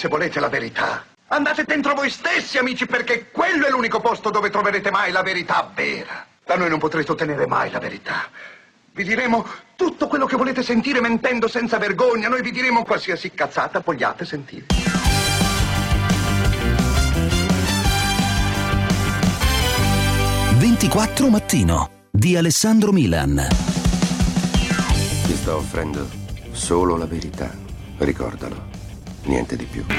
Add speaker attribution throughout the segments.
Speaker 1: se volete la verità. Andate dentro voi stessi, amici, perché quello è l'unico posto dove troverete mai la verità vera. Da noi non potrete ottenere mai la verità. Vi diremo tutto quello che volete sentire mentendo senza vergogna. Noi vi diremo qualsiasi cazzata vogliate sentire.
Speaker 2: «24 Mattino» di Alessandro Milan.
Speaker 3: Ti sto offrendo solo la verità. Ricordalo, niente di più.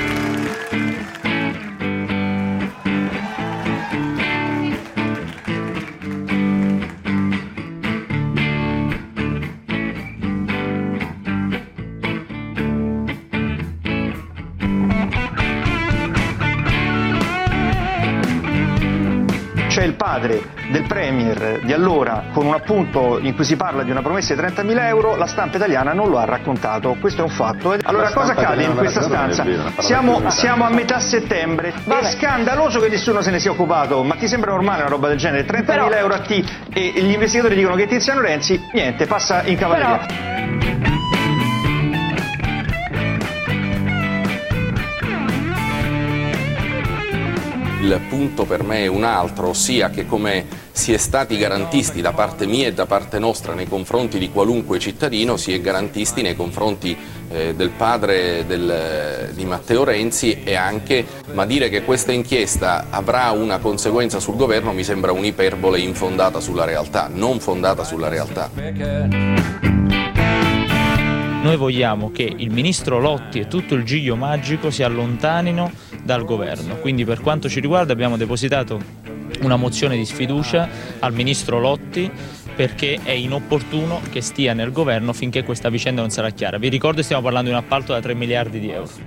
Speaker 4: C'è il padre del premier di allora con un appunto in cui si parla di una promessa di 30.000 euro, la stampa italiana non lo ha raccontato, questo è un fatto. Allora cosa accade in questa stanza? Siamo a metà settembre, è scandaloso che nessuno se ne sia occupato, ma ti sembra normale una roba del genere? 30.000 euro a chi? E gli investigatori dicono che Tiziano Renzi, niente, passa in cavalleria.
Speaker 5: Il punto per me è un altro, ossia che come si è stati garantisti da parte mia e da parte nostra nei confronti di qualunque cittadino, si è garantisti nei confronti del padre di Matteo Renzi e anche, ma dire che questa inchiesta avrà una conseguenza sul governo mi sembra un'iperbole infondata sulla realtà, non fondata sulla realtà.
Speaker 6: Noi vogliamo che il ministro Lotti e tutto il giglio magico si allontanino dal governo, quindi per quanto ci riguarda abbiamo depositato una mozione di sfiducia al ministro Lotti perché è inopportuno che stia nel governo finché questa vicenda non sarà chiara. Vi ricordo che stiamo parlando di un appalto da 3 miliardi di euro.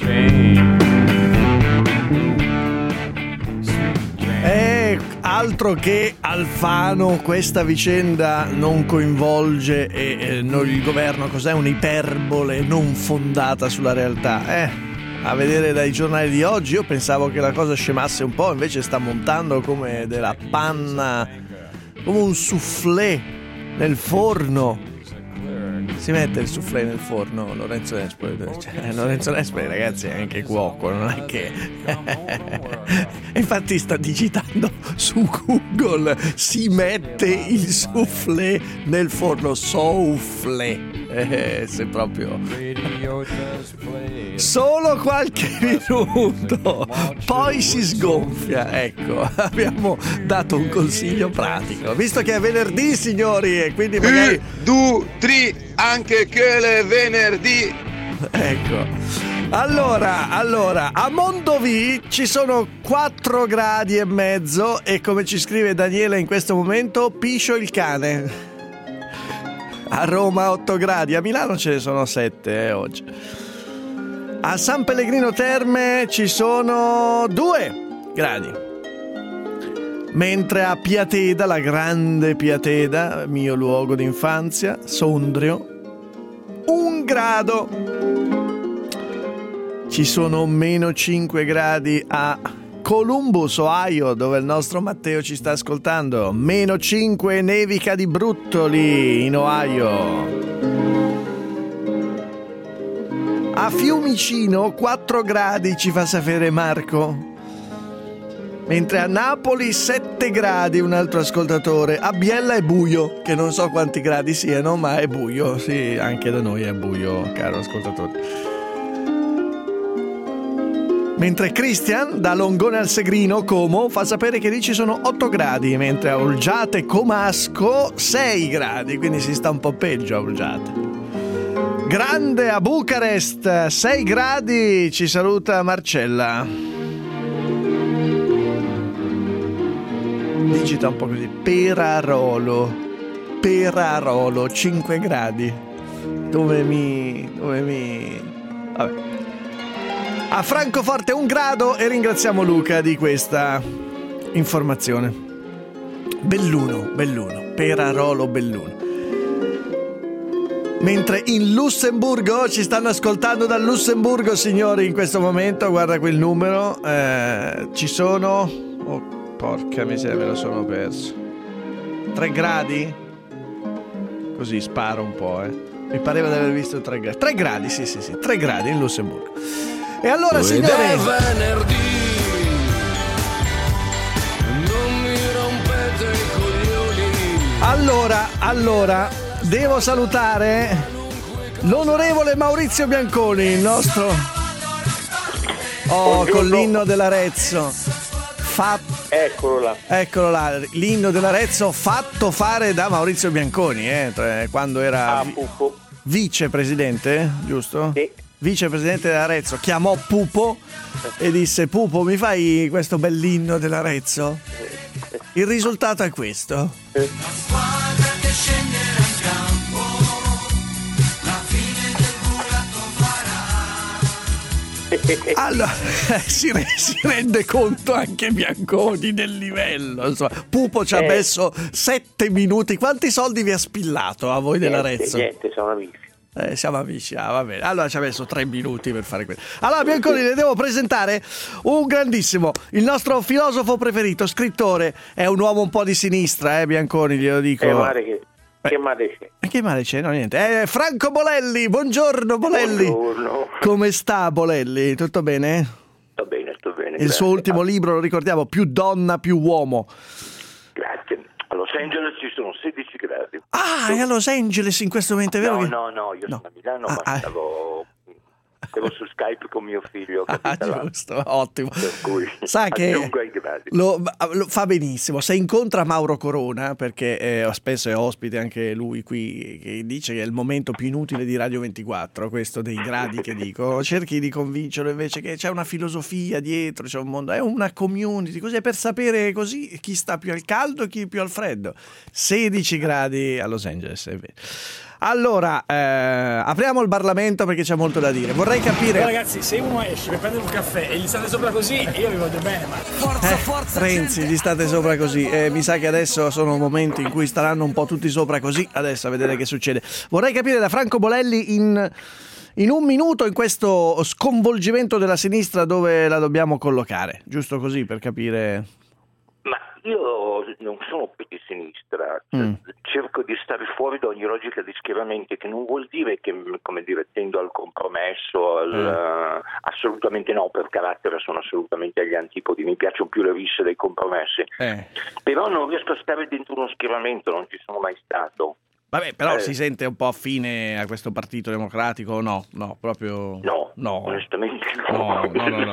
Speaker 7: Altro che Alfano, questa vicenda non coinvolge il governo. Cos'è? Un'iperbole non fondata sulla realtà. A vedere dai giornali di oggi io pensavo che la cosa scemasse un po', invece sta montando come della panna, come un soufflé nel forno. Si mette il soufflé nel forno Lorenzo Nespoli, Lorenzo Nespoli ragazzi è anche cuoco, non è che infatti sta digitando su Google si mette il soufflé nel forno, soufflé, se proprio solo qualche minuto poi si sgonfia. Ecco, abbiamo dato un consiglio pratico visto che è venerdì signori e quindi magari
Speaker 3: 2, 3 anche che le venerdì.
Speaker 7: Ecco, allora a Mondovì ci sono 4 gradi e mezzo e come ci scrive Daniela in questo momento piscio il cane. A Roma 8 gradi, a Milano ce ne sono 7 oggi. A San Pellegrino Terme ci sono 2 gradi. Mentre a Piateda, la grande Piateda, mio luogo d'infanzia, Sondrio, 1 grado. Ci sono meno 5 gradi a Columbus, Ohio, dove il nostro Matteo ci sta ascoltando. Meno 5, nevica di brutto lì in Ohio. A Fiumicino 4 gradi ci fa sapere Marco. Mentre a Napoli 7 gradi un altro ascoltatore. A Biella è buio, che non so quanti gradi siano, ma è buio. Sì, anche da noi è buio, caro ascoltatore. Mentre Christian da Longone al Segrino, Como, fa sapere che lì ci sono 8 gradi, mentre a Olgiate Comasco 6 gradi, quindi si sta un po' peggio a Olgiate. Grande a Bucarest 6 gradi, ci saluta Marcella. Digita un po' così, Perarolo 5 gradi. Vabbè. A Francoforte 1 grado e ringraziamo Luca di questa informazione. Belluno, Perarolo Belluno. Mentre in Lussemburgo ci stanno ascoltando dal Lussemburgo, signori, in questo momento, guarda quel numero, ci sono... Oh, porca miseria, me lo sono perso. 3 gradi? Così sparo un po', Mi pareva di aver visto 3 gradi. 3 gradi, sì, 3 gradi in Lussemburgo. E allora, signori,
Speaker 8: venerdì, non mi rompete i coglioni.
Speaker 7: Allora, devo salutare l'onorevole Maurizio Bianconi, il nostro... con l'inno dell'Arezzo. Eccolo là, l'inno dell'Arezzo fatto fare da Maurizio Bianconi, quando era vicepresidente, giusto?
Speaker 9: Sì.
Speaker 7: Vicepresidente dell'Arezzo, chiamò Pupo e disse: Pupo, mi fai questo bell'inno dell'Arezzo? Il risultato è questo.
Speaker 8: La squadra che scenderà in campo, la fine del burattino farà.
Speaker 7: Allora, si rende conto anche Bianconi del livello. Insomma, Pupo ci ha messo 7 minuti. Quanti soldi vi ha spillato a voi dell'Arezzo?
Speaker 9: Niente, sono amici.
Speaker 7: Siamo amici, va bene. Allora ci ha messo 3 minuti per fare questo. Allora, Bianconi, le devo presentare un grandissimo, il nostro filosofo preferito, scrittore. È un uomo un po' di sinistra, Bianconi, glielo dico.
Speaker 9: Che male c'è?
Speaker 7: Che male c'è? No, niente. Franco Bolelli, buongiorno Bolelli.
Speaker 9: Buongiorno.
Speaker 7: Come sta Bolelli? Tutto bene?
Speaker 9: Sto bene.
Speaker 7: Il suo ultimo libro, lo ricordiamo, Più donna, più uomo.
Speaker 9: Grazie. A Los Angeles ci sono 16 gradi.
Speaker 7: Ah, è a Los Angeles in questo momento, è vero?
Speaker 9: No, io sono a Milano, ma stavo su Skype con mio figlio.
Speaker 7: Giusto, ottimo.
Speaker 9: Per cui
Speaker 7: sa che
Speaker 9: lo
Speaker 7: fa benissimo. Se incontra Mauro Corona, perché spesso è ospite anche lui qui, che dice che è il momento più inutile di Radio 24, questo dei gradi che dico, cerchi di convincerlo invece che c'è una filosofia dietro, c'è un mondo, è una community, così è per sapere così chi sta più al caldo e chi più al freddo. 16 gradi a Los Angeles, è vero. Allora, apriamo il Parlamento perché c'è molto da dire. Vorrei capire...
Speaker 10: Ragazzi, se uno esce per prendere un caffè e gli state sopra così, io vi voglio bene, ma... Forza,
Speaker 7: Renzi,
Speaker 10: gente.
Speaker 7: gli state sopra così. Mi sa che adesso sono momenti in cui staranno un po' tutti sopra così. Adesso a vedere che succede. Vorrei capire da Franco Bolelli in un minuto, in questo sconvolgimento della sinistra, dove la dobbiamo collocare. Giusto così, per capire...
Speaker 9: Ma io non sono più di sinistra, cerco di stare fuori da ogni logica di schieramenti, che non vuol dire che, come dire, tendo al compromesso, assolutamente no, per carattere sono assolutamente agli antipodi, mi piacciono più le risse dei compromessi, però non riesco a stare dentro uno schieramento, non ci sono mai stato.
Speaker 7: Vabbè, però si sente un po' affine a questo Partito Democratico o no? No, proprio...
Speaker 9: No, onestamente
Speaker 7: no.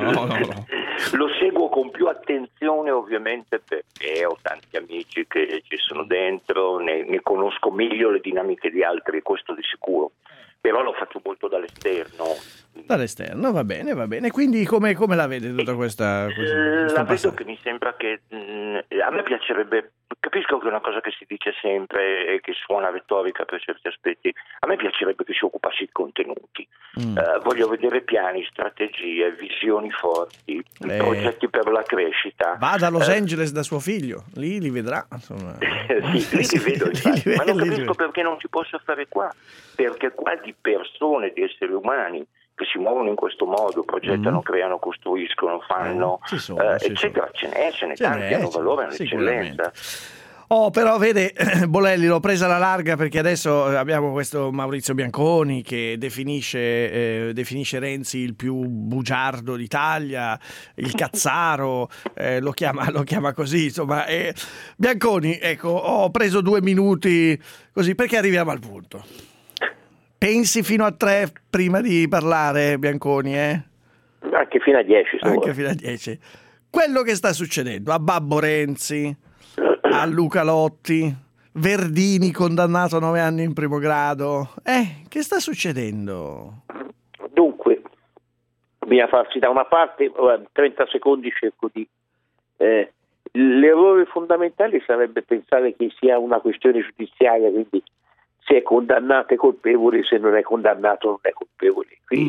Speaker 9: Lo seguo con più attenzione ovviamente perché ho tanti amici che ci sono dentro, ne conosco meglio le dinamiche di altri, questo di sicuro, però lo faccio molto dall'esterno.
Speaker 7: Dall'esterno, va bene. Quindi come la vede tutta questa
Speaker 9: la vedo che mi sembra che a me piacerebbe, capisco che è una cosa che si dice sempre e che suona retorica per certi aspetti, a me piacerebbe che si occupassi i contenuti. Voglio vedere piani, strategie, visioni forti, progetti per la crescita.
Speaker 7: Vada a Los Angeles da suo figlio, lì li vedrà, insomma.
Speaker 9: Sì, lì li vedo, infatti. Ma non capisco perché non si possa fare qua, perché qua di persone, di esseri umani che si muovono in questo modo, progettano, creano, costruiscono, fanno, eccetera, ce n'è tanti, hanno valore, hanno eccellenza.
Speaker 7: Però vede, Bolelli, l'ho presa alla larga perché adesso abbiamo questo Maurizio Bianconi che definisce Renzi il più bugiardo d'Italia, il cazzaro, lo chiama così, insomma. Bianconi, ecco, ho preso 2 minuti così perché arriviamo al punto. Pensi fino a 3 prima di parlare, Bianconi,
Speaker 9: Anche fino a 10.
Speaker 7: Anche fino a 10. Quello che sta succedendo a Babbo Renzi, a Luca Lotti, Verdini condannato a 9 anni in primo grado. Che sta succedendo?
Speaker 9: Dunque, bisogna farsi da una parte, 30 secondi cerco di... l'errore fondamentale sarebbe pensare che sia una questione giudiziaria, quindi se è condannato è colpevole, se non è condannato non è colpevole.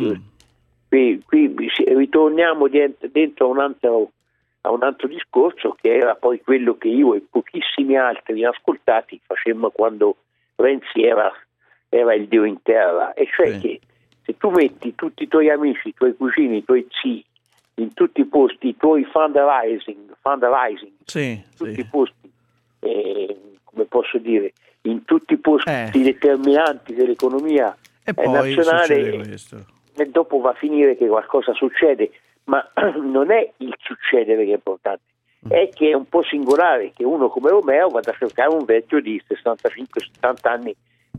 Speaker 9: Qui ritorniamo dentro a un altro discorso, che era poi quello che io e pochissimi altri ascoltati facemmo quando Renzi era il dio in terra, e cioè che se tu metti tutti i tuoi amici, i tuoi cugini, i tuoi zii in tutti i posti, i tuoi fundraising tutti i posti, come posso dire, in tutti i posti determinanti dell'economia
Speaker 7: e poi
Speaker 9: nazionale, e dopo va a finire che qualcosa succede, ma non è il succedere che è importante, è che è un po' singolare che uno come Romeo vada a cercare un vecchio di 65-70 anni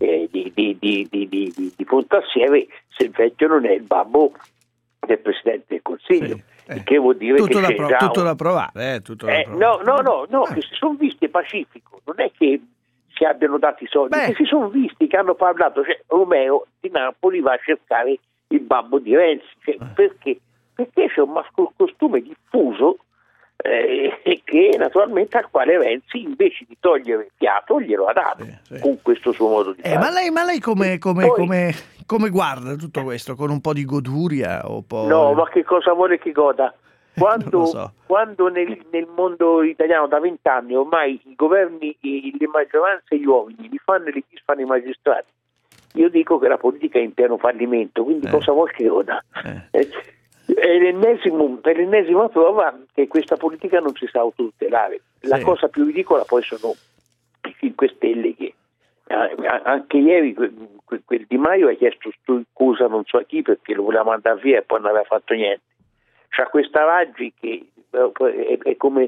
Speaker 9: di Pontassieve, se il vecchio non è il babbo del Presidente del Consiglio, che vuol dire
Speaker 7: tutto
Speaker 9: che
Speaker 7: tutto da provare,
Speaker 9: no, che si sono visti pacifico, non è che si abbiano dati i soldi, che si sono visti, che hanno parlato, cioè Romeo di Napoli va a cercare il babbo di Renzi, perché c'è un costume diffuso che naturalmente al quale Renzi, invece di togliere il fiato, glielo ha dato con questo suo modo di fare.
Speaker 7: Ma lei come guarda tutto questo? Con un po' di goduria? O poi...
Speaker 9: No, ma che cosa vuole che goda? Quando nel mondo italiano da 20 anni ormai i governi, le maggioranze e gli uomini li fanno i magistrati, io dico che la politica è in pieno fallimento, quindi cosa vuol che goda? È l'ennesima prova che questa politica non si sa autotutelare. La cosa più ridicola poi sono i 5 Stelle che anche ieri quel Di Maio ha chiesto scusa non so a chi perché lo voleva mandare via e poi non aveva fatto niente. C'ha questa Raggi che è come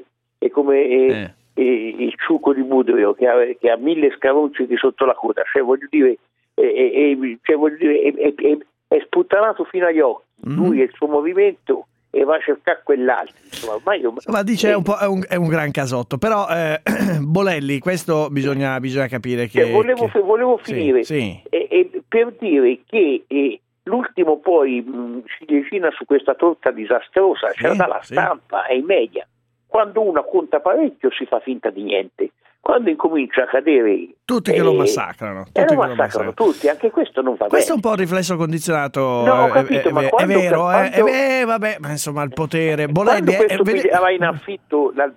Speaker 9: il ciuco di Budrio che ha 1000 scaronci di sotto la coda, cioè voglio dire è sputtanato fino agli occhi, lui e il suo movimento, e va a cercare quell'altro.
Speaker 7: Ma dice è un gran casotto, però Bolelli, questo bisogna capire che...
Speaker 9: Volevo finire e per dire che l'ultimo poi ciliegina su questa torta disastrosa c'era dalla stampa e i media. Quando uno conta parecchio si fa finta di niente. Quando incomincia a cadere
Speaker 7: tutti che lo massacrano,
Speaker 9: tutti, anche questo non va bene.
Speaker 7: Questo è un po' il riflesso condizionato. No,
Speaker 9: ho capito, ma
Speaker 7: è vero, vabbè, ma insomma il potere. Bolelli
Speaker 9: aveva in affitto la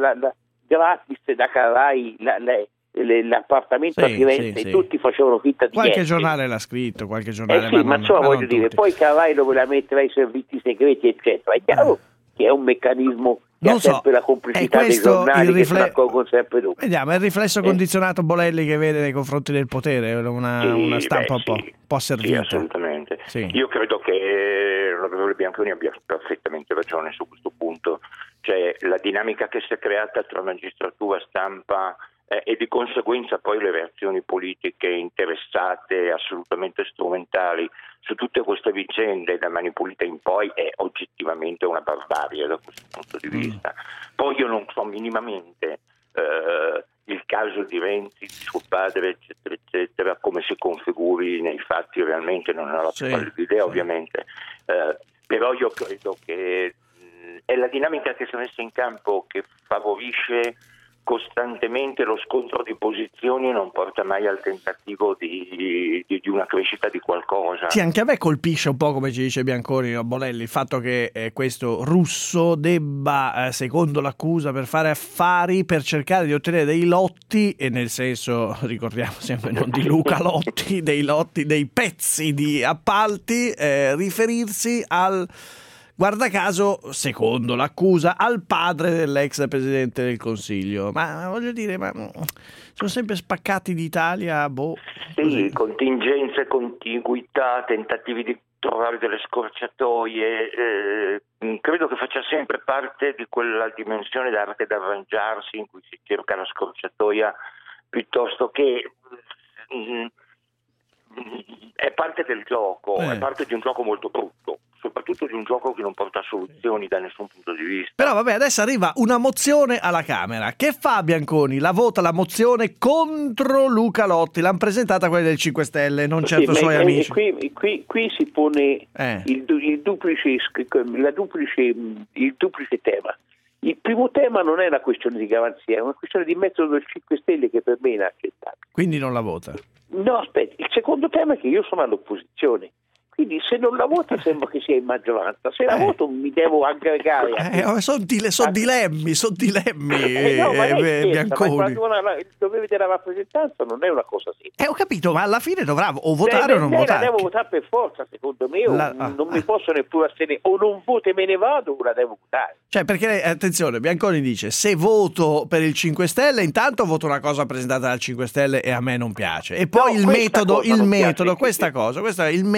Speaker 9: gratis da Carrai l'appartamento a Firenze e tutti facevano finta di
Speaker 7: qualche
Speaker 9: niente.
Speaker 7: giornale l'ha scritto, qualche giornale,
Speaker 9: ma insomma voglio dire, poi Carrai lo voleva mettere ai servizi segreti eccetera. È chiaro che è un meccanismo che ha sempre la complicità dei giornali che se ne accorgono sempre dopo.
Speaker 7: Vediamo, è il riflesso condizionato Bolelli che vede nei confronti del potere, una stampa un po' servita.
Speaker 11: Sì, assolutamente. Io credo che l'onorevole Bianconi abbia perfettamente ragione su questo punto, cioè la dinamica che si è creata tra magistratura, stampa e di conseguenza poi le reazioni politiche interessate, assolutamente strumentali su tutte queste vicende da Mani Pulite in poi è oggettivamente una barbarie da questo punto di vista. Poi io non so minimamente il caso di Renzi, di suo padre, eccetera, eccetera, come si configuri nei fatti realmente, non ho la più pallida idea ovviamente, però io credo che è la dinamica che si è messa in campo che favorisce costantemente lo scontro di posizioni, non porta mai al tentativo di una crescita di qualcosa.
Speaker 7: Sì, anche a me colpisce un po', come ci dice Bianconi, Bolelli, il fatto che questo russo debba, secondo l'accusa, per fare affari, per cercare di ottenere dei lotti, e nel senso, ricordiamo sempre, non di Luca Lotti, dei lotti, dei pezzi di appalti, riferirsi al... Guarda caso, secondo l'accusa, al padre dell'ex presidente del Consiglio. Ma voglio dire, sono sempre spaccati d'Italia,
Speaker 11: Sì, contingenze, contiguità, tentativi di trovare delle scorciatoie. Credo che faccia sempre parte di quella dimensione d'arte d'arrangiarsi in cui si cerca la scorciatoia piuttosto che... è parte del gioco, è parte di un gioco molto brutto, soprattutto di un gioco che non porta soluzioni da nessun punto di vista.
Speaker 7: Però vabbè, adesso arriva una mozione alla Camera. Che fa Bianconi? La vota la mozione contro Luca Lotti. L'hanno presentata quelli del 5 Stelle, non certo i suoi amici.
Speaker 9: Qui si pone il duplice tema. Il primo tema non è una questione di garanzia, è una questione di metodo del 5 Stelle che per me è inaccettabile.
Speaker 7: Quindi non la vota?
Speaker 9: No, aspetta, il secondo tema è che io sono all'opposizione. Quindi se non la vota sembra che sia in maggioranza, se la voto mi devo aggregare.
Speaker 7: Sono dilemmi,
Speaker 9: Bianconi. Dove della rappresentanza non è una cosa semplice.
Speaker 7: Ho capito, ma alla fine dovrà o votare o non votare.
Speaker 9: La devo votare per forza, secondo me, non mi posso neppure astenere, o non voto e me ne vado o la devo votare.
Speaker 7: Cioè, perché, attenzione, Bianconi dice, se voto per il 5 Stelle, intanto voto una cosa presentata dal 5 Stelle e a me non piace. E poi questo è il metodo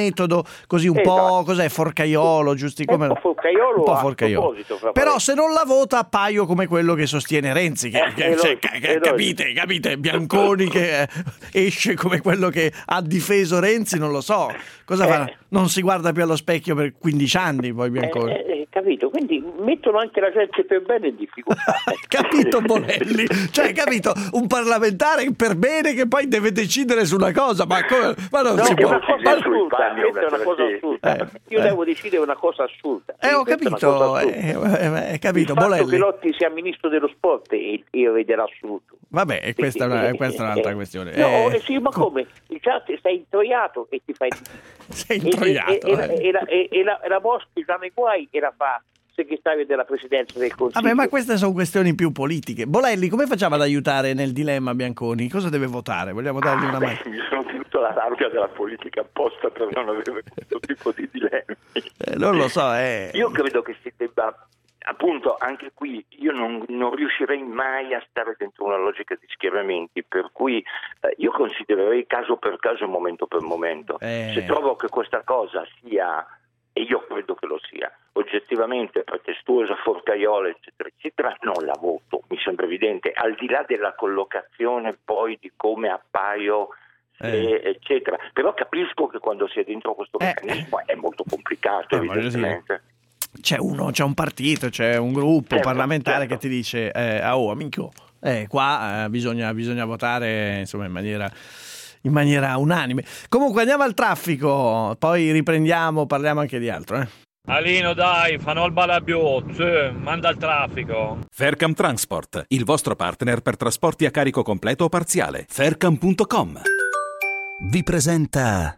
Speaker 7: così un po', cos'è, forcaiolo, giusti come...
Speaker 9: Un po' forcaiolo,
Speaker 7: un po'
Speaker 9: a
Speaker 7: forcaiolo.
Speaker 9: proposito,
Speaker 7: Però se non la vota appaio come quello che sostiene Renzi, capite, Bianconi che esce come quello che ha difeso Renzi, non lo so, cosa fa? Non si guarda più allo specchio per 15 anni poi Bianconi.
Speaker 9: Capito? Quindi mettono anche la gente per bene in difficoltà.
Speaker 7: Capito Bolelli? Cioè, capito? Un parlamentare per bene che poi deve decidere sulla cosa, ma non si può.
Speaker 9: È una cosa assurda. Io devo decidere una cosa assurda.
Speaker 7: Ho capito, capito,
Speaker 9: il fatto
Speaker 7: Bolelli.
Speaker 9: che Lotti sia ministro dello sport io vedo l'assurdo.
Speaker 7: Vabbè, e questa è un'altra questione.
Speaker 9: Sì, ma come? Già sei introiato e ti fai...
Speaker 7: Sei introiato.
Speaker 9: E la Boschi già nei guai e la fa segretario della presidenza del Consiglio.
Speaker 7: Vabbè, ma queste sono questioni più politiche. Bolelli, come facciamo ad aiutare nel dilemma Bianconi? Cosa deve votare? Vogliamo dargli una mano?
Speaker 11: Mi sono tenuto la larga della politica apposta per non avere questo tipo di dilemmi.
Speaker 7: Non lo so,
Speaker 11: Io credo che si debba, appunto, anche qui io non riuscirei mai a stare dentro una logica di schieramenti, per cui io considererei caso per caso, momento per momento. Se trovo che questa cosa sia, e io credo che lo sia, oggettivamente pretestuosa, forcaiola, eccetera, eccetera, non la voto, mi sembra evidente, al di là della collocazione poi di come appaio, eccetera. Però capisco che quando si è dentro questo meccanismo è molto complicato, evidentemente.
Speaker 7: C'è un partito, c'è un gruppo parlamentare che ti dice amico, qua bisogna votare insomma in maniera unanime. Comunque andiamo al traffico, poi riprendiamo, parliamo anche di altro.
Speaker 10: Alino, dai, fanno il balabiozzo, manda il traffico.
Speaker 2: Faircam Transport, il vostro partner per trasporti a carico completo o parziale. Faircam.com vi presenta...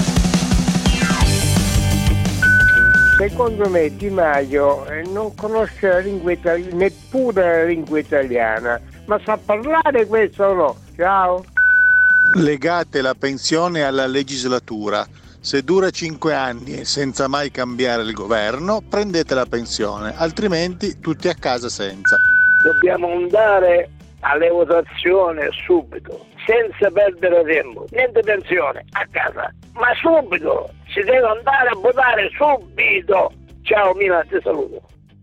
Speaker 12: Secondo me Di Maio non conosce la lingua italiana, neppure la lingua italiana, ma sa parlare questo o no? Ciao.
Speaker 13: Legate la pensione alla legislatura. Se dura 5 anni e senza mai cambiare il governo, prendete la pensione, altrimenti tutti a casa senza.
Speaker 12: Dobbiamo andare alle votazioni subito, senza perdere tempo. Niente pensione, a casa, ma subito! Si deve andare a votare subito! Ciao Mila, ti saluto.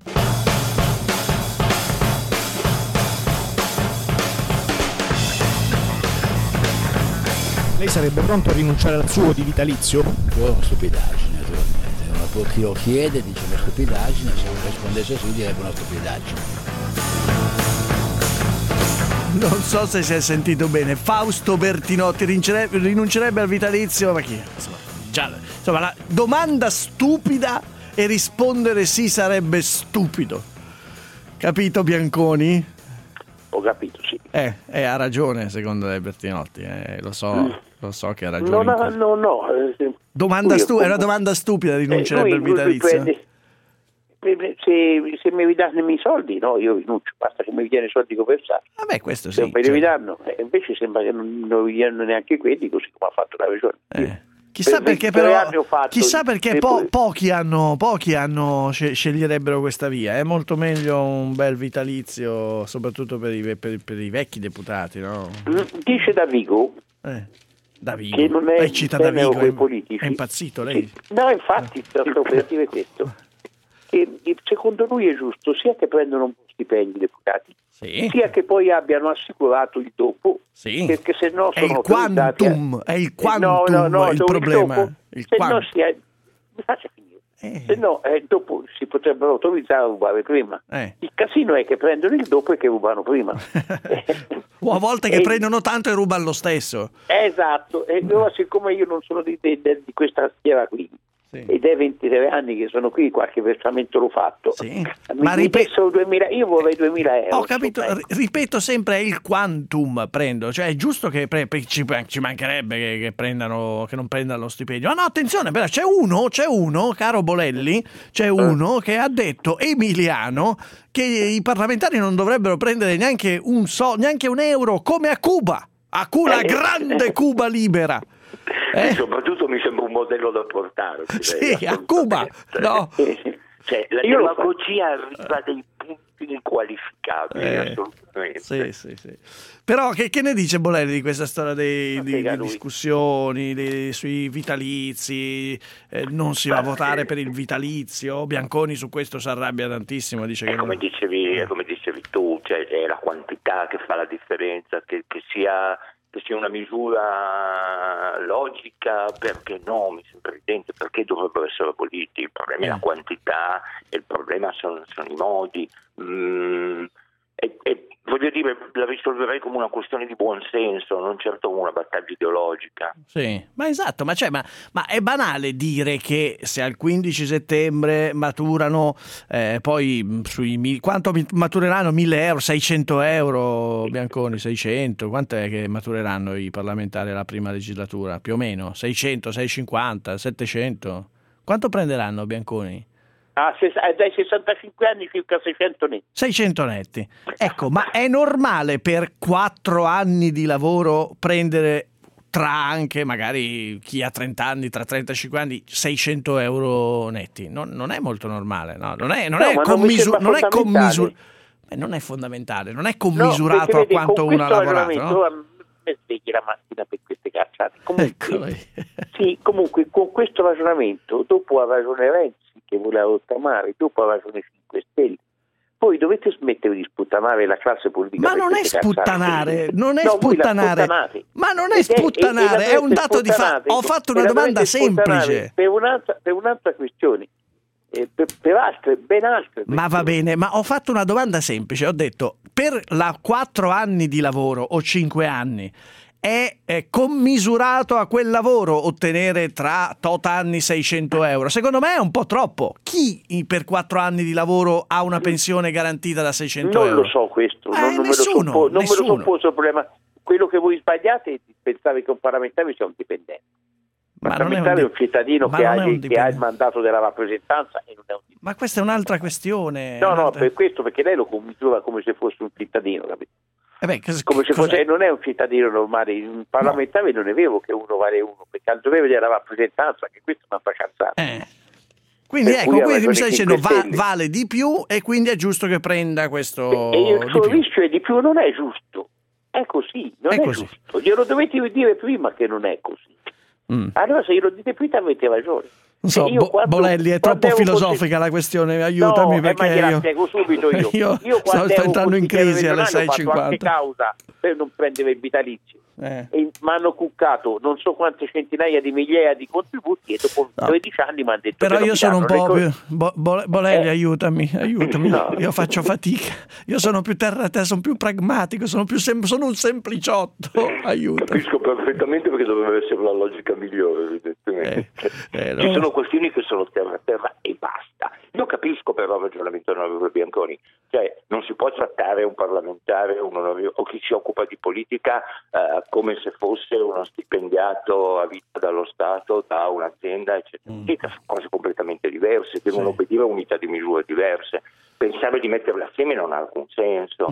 Speaker 14: Lei sarebbe pronto a rinunciare al suo di vitalizio?
Speaker 15: È una stupidaggine, naturalmente. Chi lo chiede dice una stupidaggine, se non rispondesse sì direbbe una stupidaggine.
Speaker 7: Non so se si è sentito bene. Fausto Bertinotti rinuncerebbe al vitalizio, ma chi? Insomma, la domanda stupida e rispondere sì sarebbe stupido. Capito Bianconi?
Speaker 9: Ho capito, sì.
Speaker 7: Ha ragione secondo lei Bertinotti, lo so che ha ragione.
Speaker 9: No.
Speaker 7: È una domanda stupida, rinuncerebbe al vitalizio.
Speaker 9: Se mi danno i miei soldi, no, io rinuncio, basta che mi diano i soldi che pensare.
Speaker 7: Vabbè, questo sì.
Speaker 9: Se poi mi danno, invece sembra che non vi danno neanche quelli, così come ha fatto la regione.
Speaker 7: Chissà perché però pochi hanno sceglierebbero questa via. È molto meglio un bel vitalizio, soprattutto per i vecchi deputati, no?
Speaker 9: Dice Davigo.
Speaker 7: Davigo.
Speaker 9: Che non è
Speaker 7: cita Davigo,
Speaker 9: con i politici.
Speaker 7: È impazzito lei?
Speaker 9: No, infatti sto per dire questo. Che secondo lui è giusto sia che prendano un po' stipendi i deputati, sia che poi abbiano assicurato il dopo, perché se no sono
Speaker 7: autorizzati. È il quantum il problema. Mi
Speaker 9: faccia finire. Se no dopo si potrebbero autorizzare a rubare prima. Il casino è che prendono il dopo e che rubano prima.
Speaker 7: O a volte che prendono tanto e rubano lo stesso.
Speaker 9: Esatto, e allora siccome io non sono di questa schiera qui, ed è 23 anni che sono qui, qualche versamento l'ho fatto.
Speaker 7: Ma
Speaker 9: io vorrei 2.000 euro.
Speaker 7: Ho capito, ripeto sempre, è il quantum prendo, cioè è giusto che ci mancherebbe che non prendano lo stipendio. Ma no, attenzione, però c'è uno, caro Bolelli, che ha detto, Emiliano, che i parlamentari non dovrebbero prendere neanche un euro, come a Cuba, la grande Cuba libera.
Speaker 11: Soprattutto mi sembra un modello da portare.
Speaker 7: A Cuba, no?
Speaker 11: La demagogia arriva a dei punti inqualificabili, assolutamente.
Speaker 7: Sì. Però che ne dice Bolelli di questa storia di discussioni sui vitalizi? Non si va a votare per il vitalizio? Bianconi su questo si arrabbia tantissimo, dice che
Speaker 11: come dicevi tu, cioè è la quantità che fa la differenza, che sia una misura logica, perché no, mi sembra evidente, perché dovrebbero essere aboliti. Il problema è la quantità, e il problema sono i modi. E voglio dire, la risolverei come una questione di buon senso, non certo come una battaglia ideologica.
Speaker 7: Sì, ma esatto, ma è banale dire che se al 15 settembre maturano poi quanto matureranno? 1.000 euro, 600 euro, Bianconi, 600, quanto è che matureranno i parlamentari alla prima legislatura? Più o meno, 600, 650, 700? Quanto prenderanno, Bianconi?
Speaker 12: Dai 65 anni circa 600 netti.
Speaker 7: 600 netti. Ecco, ma è normale per 4 anni di lavoro prendere, tra anche magari chi ha 30 anni, tra 35 anni, 600 euro netti? Non è molto normale, no? Non è fondamentale, non è commisurato a quanto uno ha lavorato, no?
Speaker 12: Svegli la mattina per queste cazzate. Comunque con questo ragionamento, dopo ha ragione Renzi che voleva rottamare, dopo ha ragione 5 Stelle. Voi dovete smettere di sputtanare la classe politica.
Speaker 7: Ma non è sputtanare, ma non è sputtanare, è un dato di fatto. Ho fatto una domanda semplice.
Speaker 12: Per un'altra questione. Ben altre.
Speaker 7: Ma va bene, ma ho fatto una domanda semplice, ho detto per 4 anni di lavoro o 5 anni è commisurato a quel lavoro ottenere tra tot anni 600 euro? Secondo me è un po' troppo. Chi per 4 anni di lavoro ha una pensione garantita da 600 euro?
Speaker 12: Non lo so questo, non me lo so posto il problema. Quello che voi sbagliate è di pensare che un parlamentare sia un dipendente. Ma parlamentare è un cittadino che ha il mandato della rappresentanza e non è un dipendente.
Speaker 7: Ma questa è un'altra questione.
Speaker 12: No, per questo, perché lei lo commisura come se fosse un cittadino, capito? Come se fosse, non è un cittadino normale. Un parlamentare non è vero che uno vale uno, perché al dovere della rappresentanza, che questo non fa cazzata.
Speaker 7: Quindi quindi mi stai dicendo vale di più e quindi è giusto che prenda questo.
Speaker 12: E il suo rischio è di più, non è giusto. È così, non è giusto. Glielo dovete dire prima che non è così. Allora se glielo dite prima avete ragione.
Speaker 7: Non so, Bolelli, è troppo filosofica la questione, aiutami, perché
Speaker 12: ma gliela spiego subito io. Io
Speaker 7: sto entrando in crisi alle 6:50.
Speaker 12: Ho fatto anche causa per non prendere il vitalizio. E mi hanno cuccato non so quante centinaia di migliaia di contributi e dopo 12 anni mi hanno detto
Speaker 7: però io sono un po' più Bolelli, aiutami. No. Io faccio fatica, io sono più terra a te, sono più pragmatico, sono un sempliciotto, aiuto.
Speaker 11: Capisco perfettamente, perché dovrebbe essere la logica migliore, evidentemente. Ci sono questioni che sono terra a terra e basta. Io capisco però il ragionamento dell'onorevole Bianconi, cioè non si può trattare un parlamentare o chi si occupa di politica come se fosse uno stipendiato a vita dallo Stato, da un'azienda, eccetera. Sono cose completamente diverse, devono obbedire a unità di misure diverse. Pensare di metterle assieme non ha alcun senso,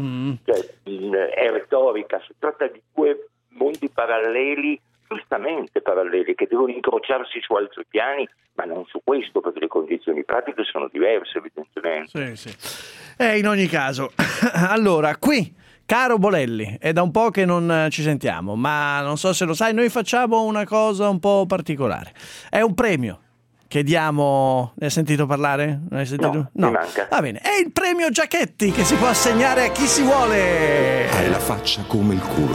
Speaker 11: è retorica, si tratta di due mondi paralleli, giustamente paralleli, che devono incrociarsi su altri piani, ma non su questo, perché le condizioni pratiche sono diverse, evidentemente.
Speaker 7: Sì. In ogni caso, allora, qui, caro Bolelli, è da un po' che non ci sentiamo, ma non so se lo sai, noi facciamo una cosa un po' particolare. È un premio che diamo. Ne hai sentito parlare? Non hai sentito?
Speaker 11: No. Mi manca.
Speaker 7: Va bene, è il premio Giachetti che si può assegnare a chi si vuole.
Speaker 2: Hai la faccia come il culo.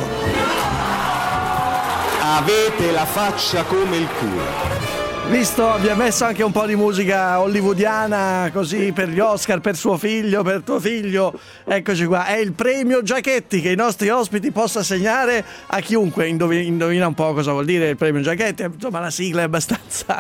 Speaker 16: Avete la faccia come il culo.
Speaker 7: Visto, abbiamo messo anche un po' di musica hollywoodiana così per gli Oscar, per suo figlio, per tuo figlio. Eccoci qua, è il premio Giachetti che i nostri ospiti possono assegnare a chiunque. Indovina un po' cosa vuol dire il premio Giachetti. Insomma, la sigla è abbastanza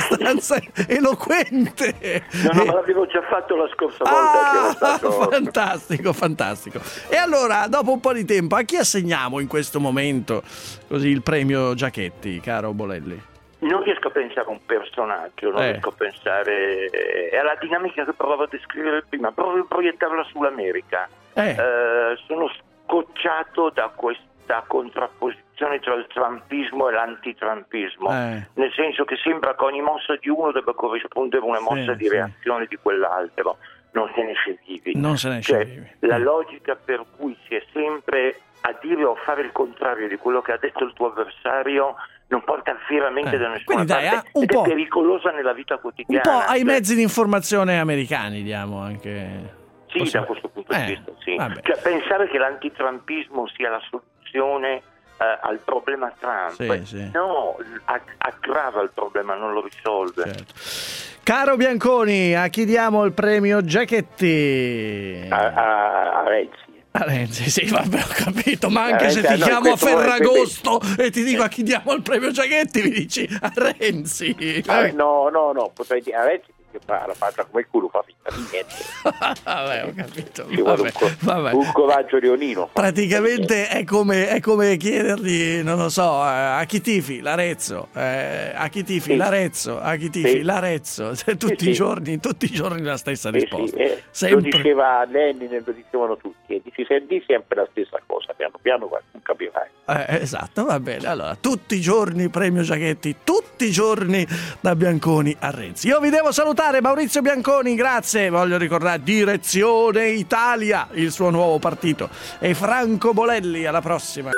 Speaker 7: eloquente.
Speaker 11: No, ma l'avevo già fatto la scorsa volta.
Speaker 7: Fantastico. E allora, dopo un po' di tempo, a chi assegniamo in questo momento così il premio Giachetti, caro Bolelli?
Speaker 11: Non riesco a pensare a un personaggio, non riesco a pensare alla dinamica che provavo a descrivere prima, proprio proiettarla sull'America. Sono scocciato da questa contrapposizione tra il trumpismo e l'antitrampismo, nel senso che sembra che ogni mossa di uno debba corrispondere una mossa di reazione di quell'altro. non se ne esce vivi.
Speaker 7: Non se ne esce vivi.
Speaker 11: La logica per cui si è sempre a dire o fare il contrario di quello che ha detto il tuo avversario non porta veramente da nessuna parte, ed è pericolosa nella vita quotidiana.
Speaker 7: Un po' ai mezzi di informazione americani, diamo anche.
Speaker 11: Sì, da questo punto di vista, sì. Cioè, pensare che l'antitrampismo sia la soluzione al problema Trump, no, aggrava il problema, non lo risolve.
Speaker 7: Certo. Caro Bianconi, a chi diamo il premio Giachetti?
Speaker 9: A Renzi.
Speaker 7: A Renzi, sì, vabbè, ho capito, ma anche se ti chiamo a Ferragosto e ti dico a chi diamo il premio Giachetti, mi dici a Renzi.
Speaker 9: No, potrei dire a Renzi, che la faccia come il culo, fa finta di niente.
Speaker 7: Vabbè, ho capito.
Speaker 9: Ci vuole un coraggio leonino.
Speaker 7: Praticamente è come chiedergli, non lo so, a chi tifi l'Arezzo, a chi tifi l'Arezzo, a chi tifi l'Arezzo, tutti i giorni la stessa risposta.
Speaker 9: Lo diceva Lenin, lo dicevano tutti, e si sentì sempre la stessa cosa, piano piano non capirai.
Speaker 7: Esatto, va bene. Allora, tutti i giorni premio Giachetti, tutti i giorni da Bianconi a Renzi. Io vi devo salutare, Maurizio Bianconi, grazie. Voglio ricordare Direzione Italia, il suo nuovo partito, e Franco Bolelli. Alla prossima.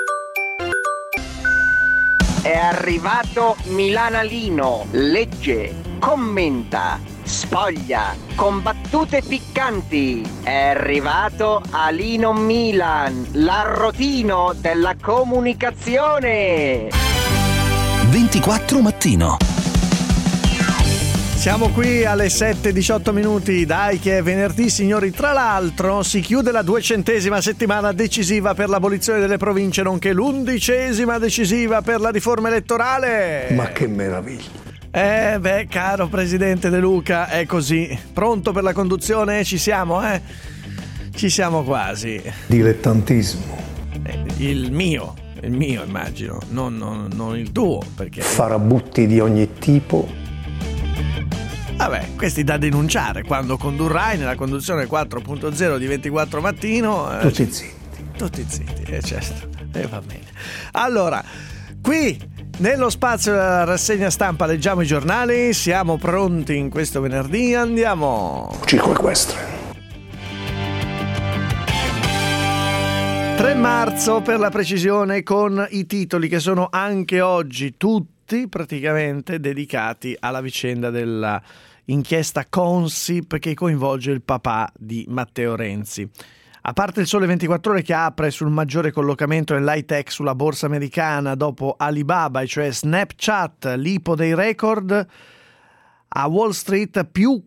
Speaker 17: È arrivato Milanalino, legge, commenta, spoglia, con battute piccanti. È arrivato Alino Milan, l'arrotino della comunicazione.
Speaker 2: 24 mattino.
Speaker 7: Siamo qui alle 7:18 minuti, dai che è venerdì, signori. Tra l'altro si chiude la 200ª settimana decisiva per l'abolizione delle province, nonché l'11ª decisiva per la riforma elettorale.
Speaker 18: Ma che meraviglia!
Speaker 7: Caro presidente De Luca, è così. Pronto per la conduzione? Ci siamo, Ci siamo quasi.
Speaker 18: Dilettantismo.
Speaker 7: Il mio immagino, non il tuo, perché
Speaker 18: farabutti di ogni tipo.
Speaker 7: Vabbè, questi da denunciare quando condurrai nella conduzione 4.0 di 24 mattino.
Speaker 18: Tutti zitti.
Speaker 7: Tutti zitti, certo. Va bene. Allora, qui nello spazio della rassegna stampa leggiamo i giornali. Siamo pronti in questo venerdì. Andiamo.
Speaker 18: Circo equestre.
Speaker 7: 3 marzo per la precisione, con i titoli che sono anche oggi tutti praticamente dedicati alla vicenda della inchiesta Consip che coinvolge il papà di Matteo Renzi. A parte il Sole 24 Ore che apre sul maggiore collocamento nell'high tech sulla borsa americana dopo Alibaba, cioè Snapchat, l'IPO dei record, a Wall Street più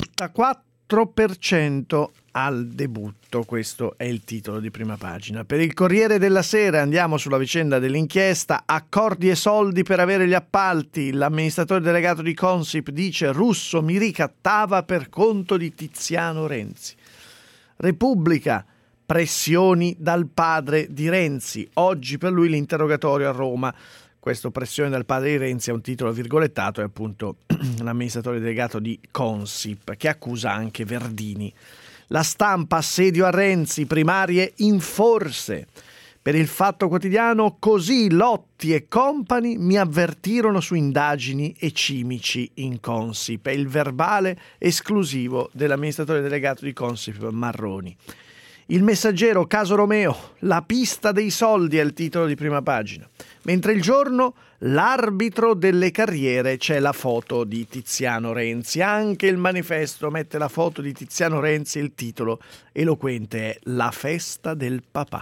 Speaker 7: 44% al debutto. Questo è il titolo di prima pagina. Per il Corriere della Sera andiamo sulla vicenda dell'inchiesta, accordi e soldi per avere gli appalti. L'amministratore delegato di Consip dice: Russo mi ricattava per conto di Tiziano Renzi. Repubblica, pressioni dal padre di Renzi. Oggi per lui l'interrogatorio a Roma. Questo pressione dal padre di Renzi è un titolo virgolettato, è appunto l'amministratore delegato di Consip che accusa anche Verdini. La Stampa, assedio a Renzi, primarie in forse. Per il Fatto Quotidiano, così Lotti e compagni mi avvertirono su indagini e cimici in Consip. È il verbale esclusivo dell'amministratore delegato di Consip Marroni. Il Messaggero, caso Romeo, la pista dei soldi è il titolo di prima pagina. Mentre Il Giorno, l'arbitro delle carriere, c'è la foto di Tiziano Renzi. Anche il Manifesto mette la foto di Tiziano Renzi e il titolo eloquente è La festa del papà.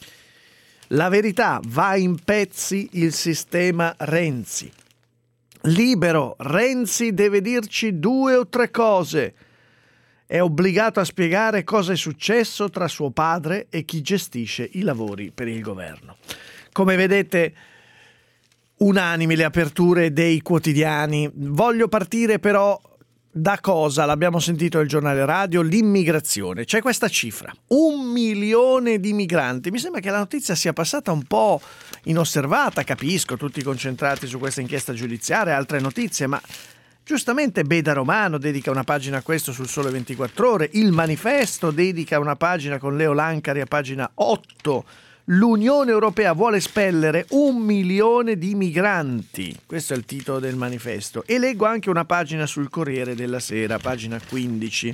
Speaker 7: La Verità, va in pezzi il sistema Renzi. Libero, Renzi deve dirci 2 o 3 cose. È obbligato a spiegare cosa è successo tra suo padre e chi gestisce i lavori per il governo. Come vedete, unanimi le aperture dei quotidiani. Voglio partire però da cosa? L'abbiamo sentito nel giornale radio, l'immigrazione. C'è questa cifra, 1 milione di migranti. Mi sembra che la notizia sia passata un po' inosservata, capisco, tutti concentrati su questa inchiesta giudiziaria e altre notizie, ma giustamente Beda Romano dedica una pagina a questo sul Sole 24 Ore, il Manifesto dedica una pagina con Leo Lancari a pagina 8. L'Unione Europea vuole espellere 1 milione di migranti. Questo è il titolo del Manifesto. E leggo anche una pagina sul Corriere della Sera, pagina 15.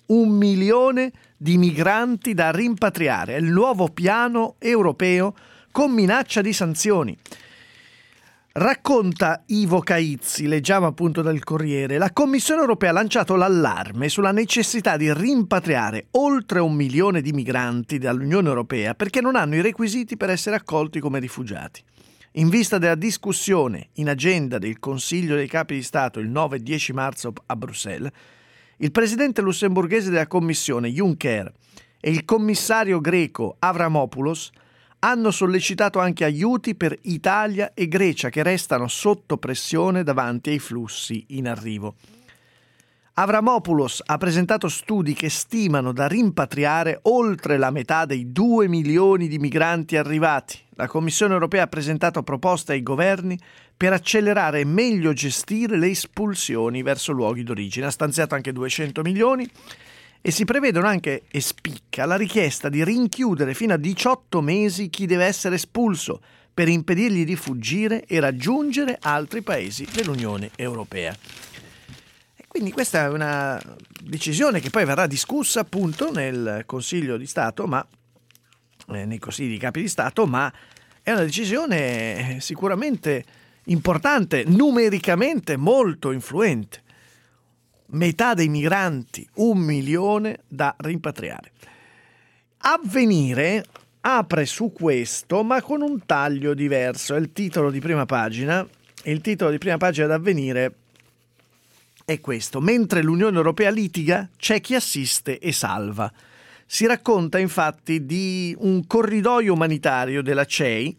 Speaker 7: 1 milione di migranti da rimpatriare. È il nuovo piano europeo con minaccia di sanzioni. Racconta Ivo Caizzi, leggiamo appunto dal Corriere, la Commissione europea ha lanciato l'allarme sulla necessità di rimpatriare oltre 1 milione di migranti dall'Unione europea perché non hanno i requisiti per essere accolti come rifugiati. In vista della discussione in agenda del Consiglio dei Capi di Stato il 9 e 10 marzo a Bruxelles, il presidente lussemburghese della Commissione, Juncker, e il commissario greco Avramopoulos hanno sollecitato anche aiuti per Italia e Grecia che restano sotto pressione davanti ai flussi in arrivo. Avramopoulos ha presentato studi che stimano da rimpatriare oltre la metà dei 2 milioni di migranti arrivati. La Commissione europea ha presentato proposte ai governi per accelerare e meglio gestire le espulsioni verso luoghi d'origine. Ha stanziato anche 200 milioni e si prevedono anche, e spicca, la richiesta di rinchiudere fino a 18 mesi chi deve essere espulso per impedirgli di fuggire e raggiungere altri paesi dell'Unione Europea. E quindi questa è una decisione che poi verrà discussa appunto nel Consiglio di Stato, nei Consigli di Capi di Stato, ma è una decisione sicuramente importante, numericamente molto influente. Metà dei migranti, 1 milione da rimpatriare. Avvenire apre su questo, ma con un taglio diverso. È il titolo di prima pagina. Il titolo di prima pagina d'Avvenire è questo: mentre l'Unione Europea litiga, c'è chi assiste e salva. Si racconta infatti di un corridoio umanitario della CEI.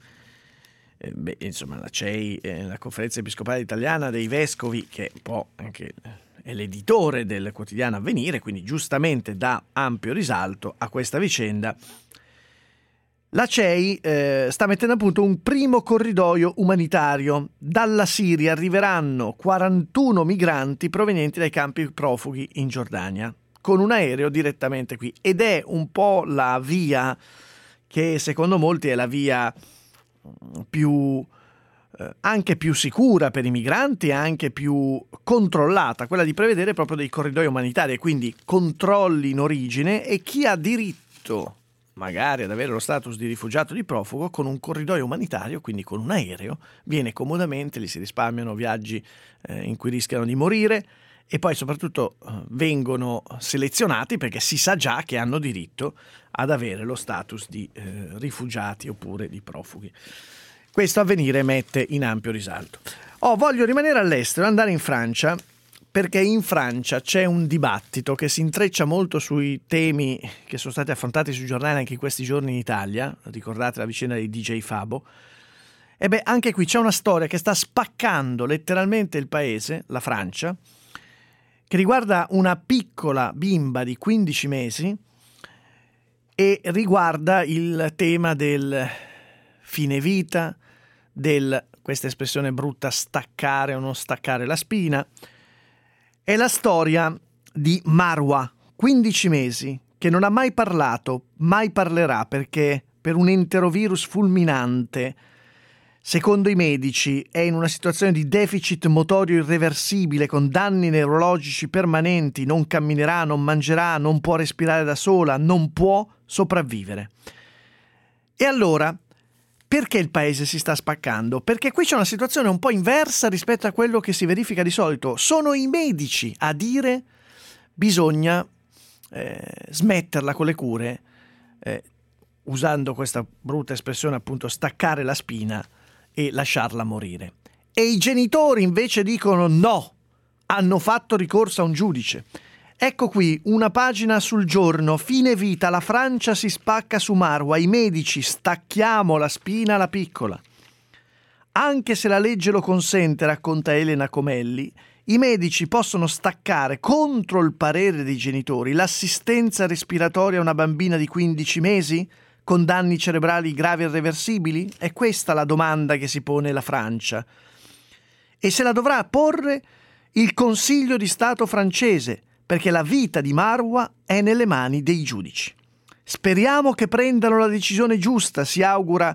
Speaker 7: La CEI è la Conferenza Episcopale Italiana dei Vescovi, che è un po' anche è l'editore del quotidiano Avvenire, quindi giustamente dà ampio risalto a questa vicenda. La CEI sta mettendo a punto un primo corridoio umanitario. Dalla Siria arriveranno 41 migranti provenienti dai campi profughi in Giordania, con un aereo direttamente qui. Ed è un po' la via che secondo molti è la via più anche più sicura per i migranti e anche più controllata, quella di prevedere proprio dei corridoi umanitari e quindi controlli in origine, e chi ha diritto magari ad avere lo status di rifugiato, di profugo, con un corridoio umanitario, quindi con un aereo, viene comodamente, gli si risparmiano viaggi in cui rischiano di morire e poi soprattutto vengono selezionati perché si sa già che hanno diritto ad avere lo status di rifugiati oppure di profughi. Questo Avvenire mette in ampio risalto. Voglio rimanere all'estero, andare in Francia, perché in Francia c'è un dibattito che si intreccia molto sui temi che sono stati affrontati sui giornali anche in questi giorni in Italia. Ricordate la vicenda di DJ Fabo? Anche qui c'è una storia che sta spaccando letteralmente il paese, la Francia, che riguarda una piccola bimba di 15 mesi e riguarda il tema del fine vita, questa espressione brutta, staccare o non staccare la spina. È la storia di Marwa, 15 mesi, che non ha mai parlato, mai parlerà perché per un enterovirus fulminante, secondo i medici, è in una situazione di deficit motorio irreversibile con danni neurologici permanenti, non camminerà, non mangerà, non può respirare da sola, non può sopravvivere. E allora, perché il paese si sta spaccando? Perché qui c'è una situazione un po' inversa rispetto a quello che si verifica di solito. Sono i medici a dire bisogna smetterla con le cure, usando questa brutta espressione appunto, staccare la spina e lasciarla morire. E i genitori invece dicono no, hanno fatto ricorso a un giudice. Ecco qui una pagina sul Giorno, fine vita, la Francia si spacca su Marwa, i medici stacchiamo la spina alla piccola. Anche se la legge lo consente, racconta Elena Comelli, i medici possono staccare contro il parere dei genitori l'assistenza respiratoria a una bambina di 15 mesi con danni cerebrali gravi e irreversibili? È questa la domanda che si pone la Francia. E se la dovrà porre il Consiglio di Stato francese, perché la vita di Marwa è nelle mani dei giudici. Speriamo che prendano la decisione giusta, si augura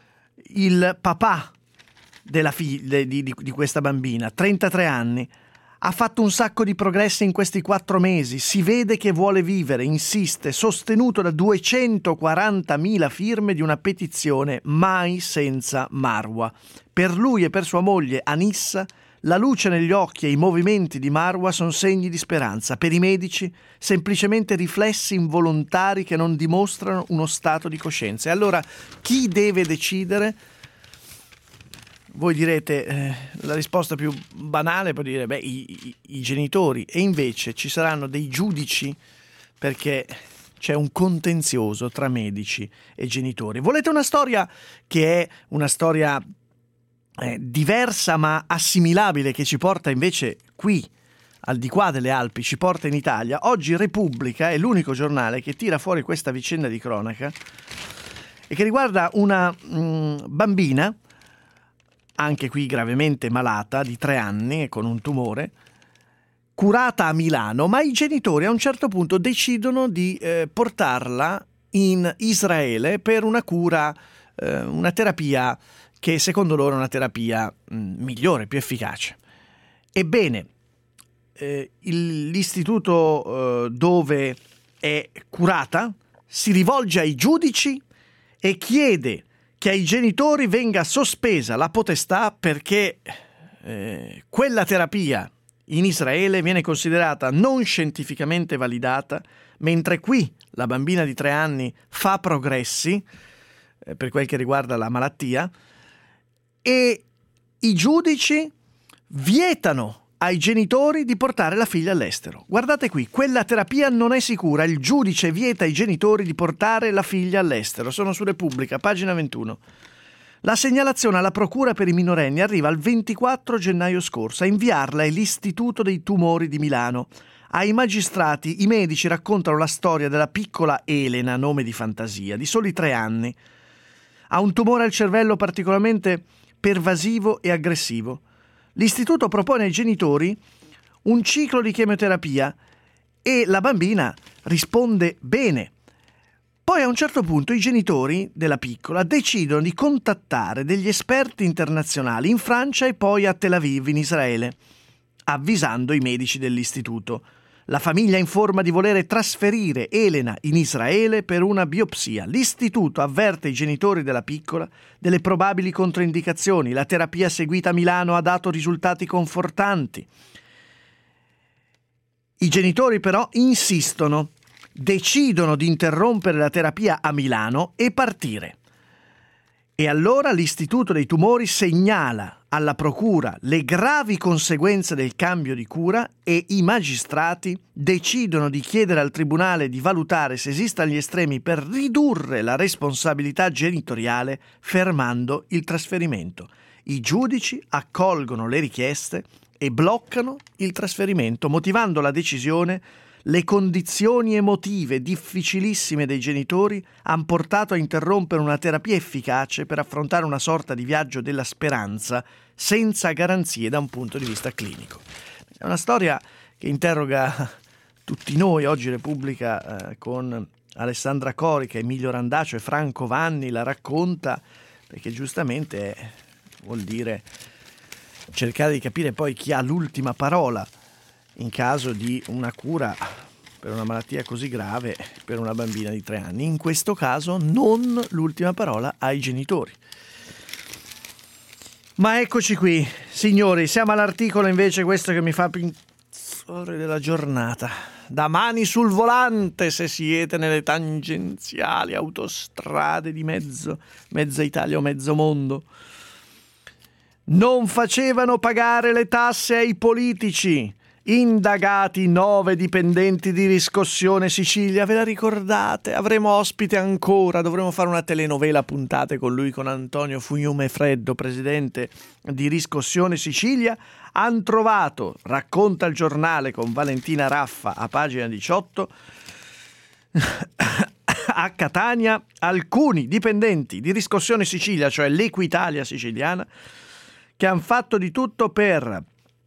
Speaker 7: il papà di questa bambina, 33 anni, Ha fatto un sacco di progressi in questi 4 mesi, si vede che vuole vivere, insiste, sostenuto da 240.000 firme di una petizione mai senza Marwa. Per lui e per sua moglie Anissa, la luce negli occhi e i movimenti di Marwa sono segni di speranza. Per i medici, semplicemente riflessi involontari che non dimostrano uno stato di coscienza. E allora, chi deve decidere? Voi direte, la risposta più banale può dire, i genitori. E invece ci saranno dei giudici, perché c'è un contenzioso tra medici e genitori. Volete una storia che è una storia diversa ma assimilabile, che ci porta invece qui, al di qua delle Alpi, ci porta in Italia? Oggi Repubblica è l'unico giornale che tira fuori questa vicenda di cronaca e che riguarda una bambina, anche qui gravemente malata, di 3 anni e con un tumore, curata a Milano, ma i genitori a un certo punto decidono di portarla in Israele per una cura, una terapia che secondo loro è una terapia migliore, più efficace. Ebbene, l'istituto dove è curata si rivolge ai giudici e chiede che ai genitori venga sospesa la potestà perché quella terapia in Israele viene considerata non scientificamente validata, mentre qui la bambina di 3 anni fa progressi per quel che riguarda la malattia, e i giudici vietano ai genitori di portare la figlia all'estero. Guardate qui, quella terapia non è sicura, il giudice vieta ai genitori di portare la figlia all'estero. Sono su Repubblica, pagina 21. La segnalazione alla Procura per i minorenni arriva il 24 gennaio scorso. A inviarla è l'Istituto dei Tumori di Milano. Ai magistrati i medici raccontano la storia della piccola Elena, nome di fantasia, di soli 3 anni. Ha un tumore al cervello particolarmente pervasivo e aggressivo. L'istituto propone ai genitori un ciclo di chemioterapia e la bambina risponde bene. Poi a un certo punto i genitori della piccola decidono di contattare degli esperti internazionali in Francia e poi a Tel Aviv, in Israele, avvisando i medici dell'istituto. La famiglia informa di volere trasferire Elena in Israele per una biopsia. L'istituto avverte i genitori della piccola delle probabili controindicazioni. La terapia seguita a Milano ha dato risultati confortanti. I genitori però insistono, decidono di interrompere la terapia a Milano e partire. E allora l'Istituto dei Tumori segnala alla Procura le gravi conseguenze del cambio di cura e i magistrati decidono di chiedere al Tribunale di valutare se esistano gli estremi per ridurre la responsabilità genitoriale fermando il trasferimento. I giudici accolgono le richieste e bloccano il trasferimento, motivando la decisione. Le condizioni emotive difficilissime dei genitori hanno portato a interrompere una terapia efficace per affrontare una sorta di viaggio della speranza senza garanzie da un punto di vista clinico. È una storia che interroga tutti noi. Oggi Repubblica con Alessandra Corica, Emilio Randaccio e Franco Vanni la racconta, perché giustamente vuol dire cercare di capire poi chi ha l'ultima parola in caso di una cura per una malattia così grave per una bambina di 3 anni. In questo caso non l'ultima parola ai genitori. Ma eccoci qui, signori, siamo all'articolo invece questo che mi fa pensare della giornata. Da mani sul volante se siete nelle tangenziali autostrade di mezza Italia o mezzo mondo. Non facevano pagare le tasse ai politici. Indagati 9 dipendenti di Riscossione Sicilia, ve la ricordate? Avremo ospite ancora, dovremo fare una telenovela a puntate con lui, con Antonio Fiumefreddo, presidente di Riscossione Sicilia. Han trovato, racconta il giornale con Valentina Raffa a pagina 18, a Catania alcuni dipendenti di Riscossione Sicilia, cioè l'Equitalia siciliana, che hanno fatto di tutto per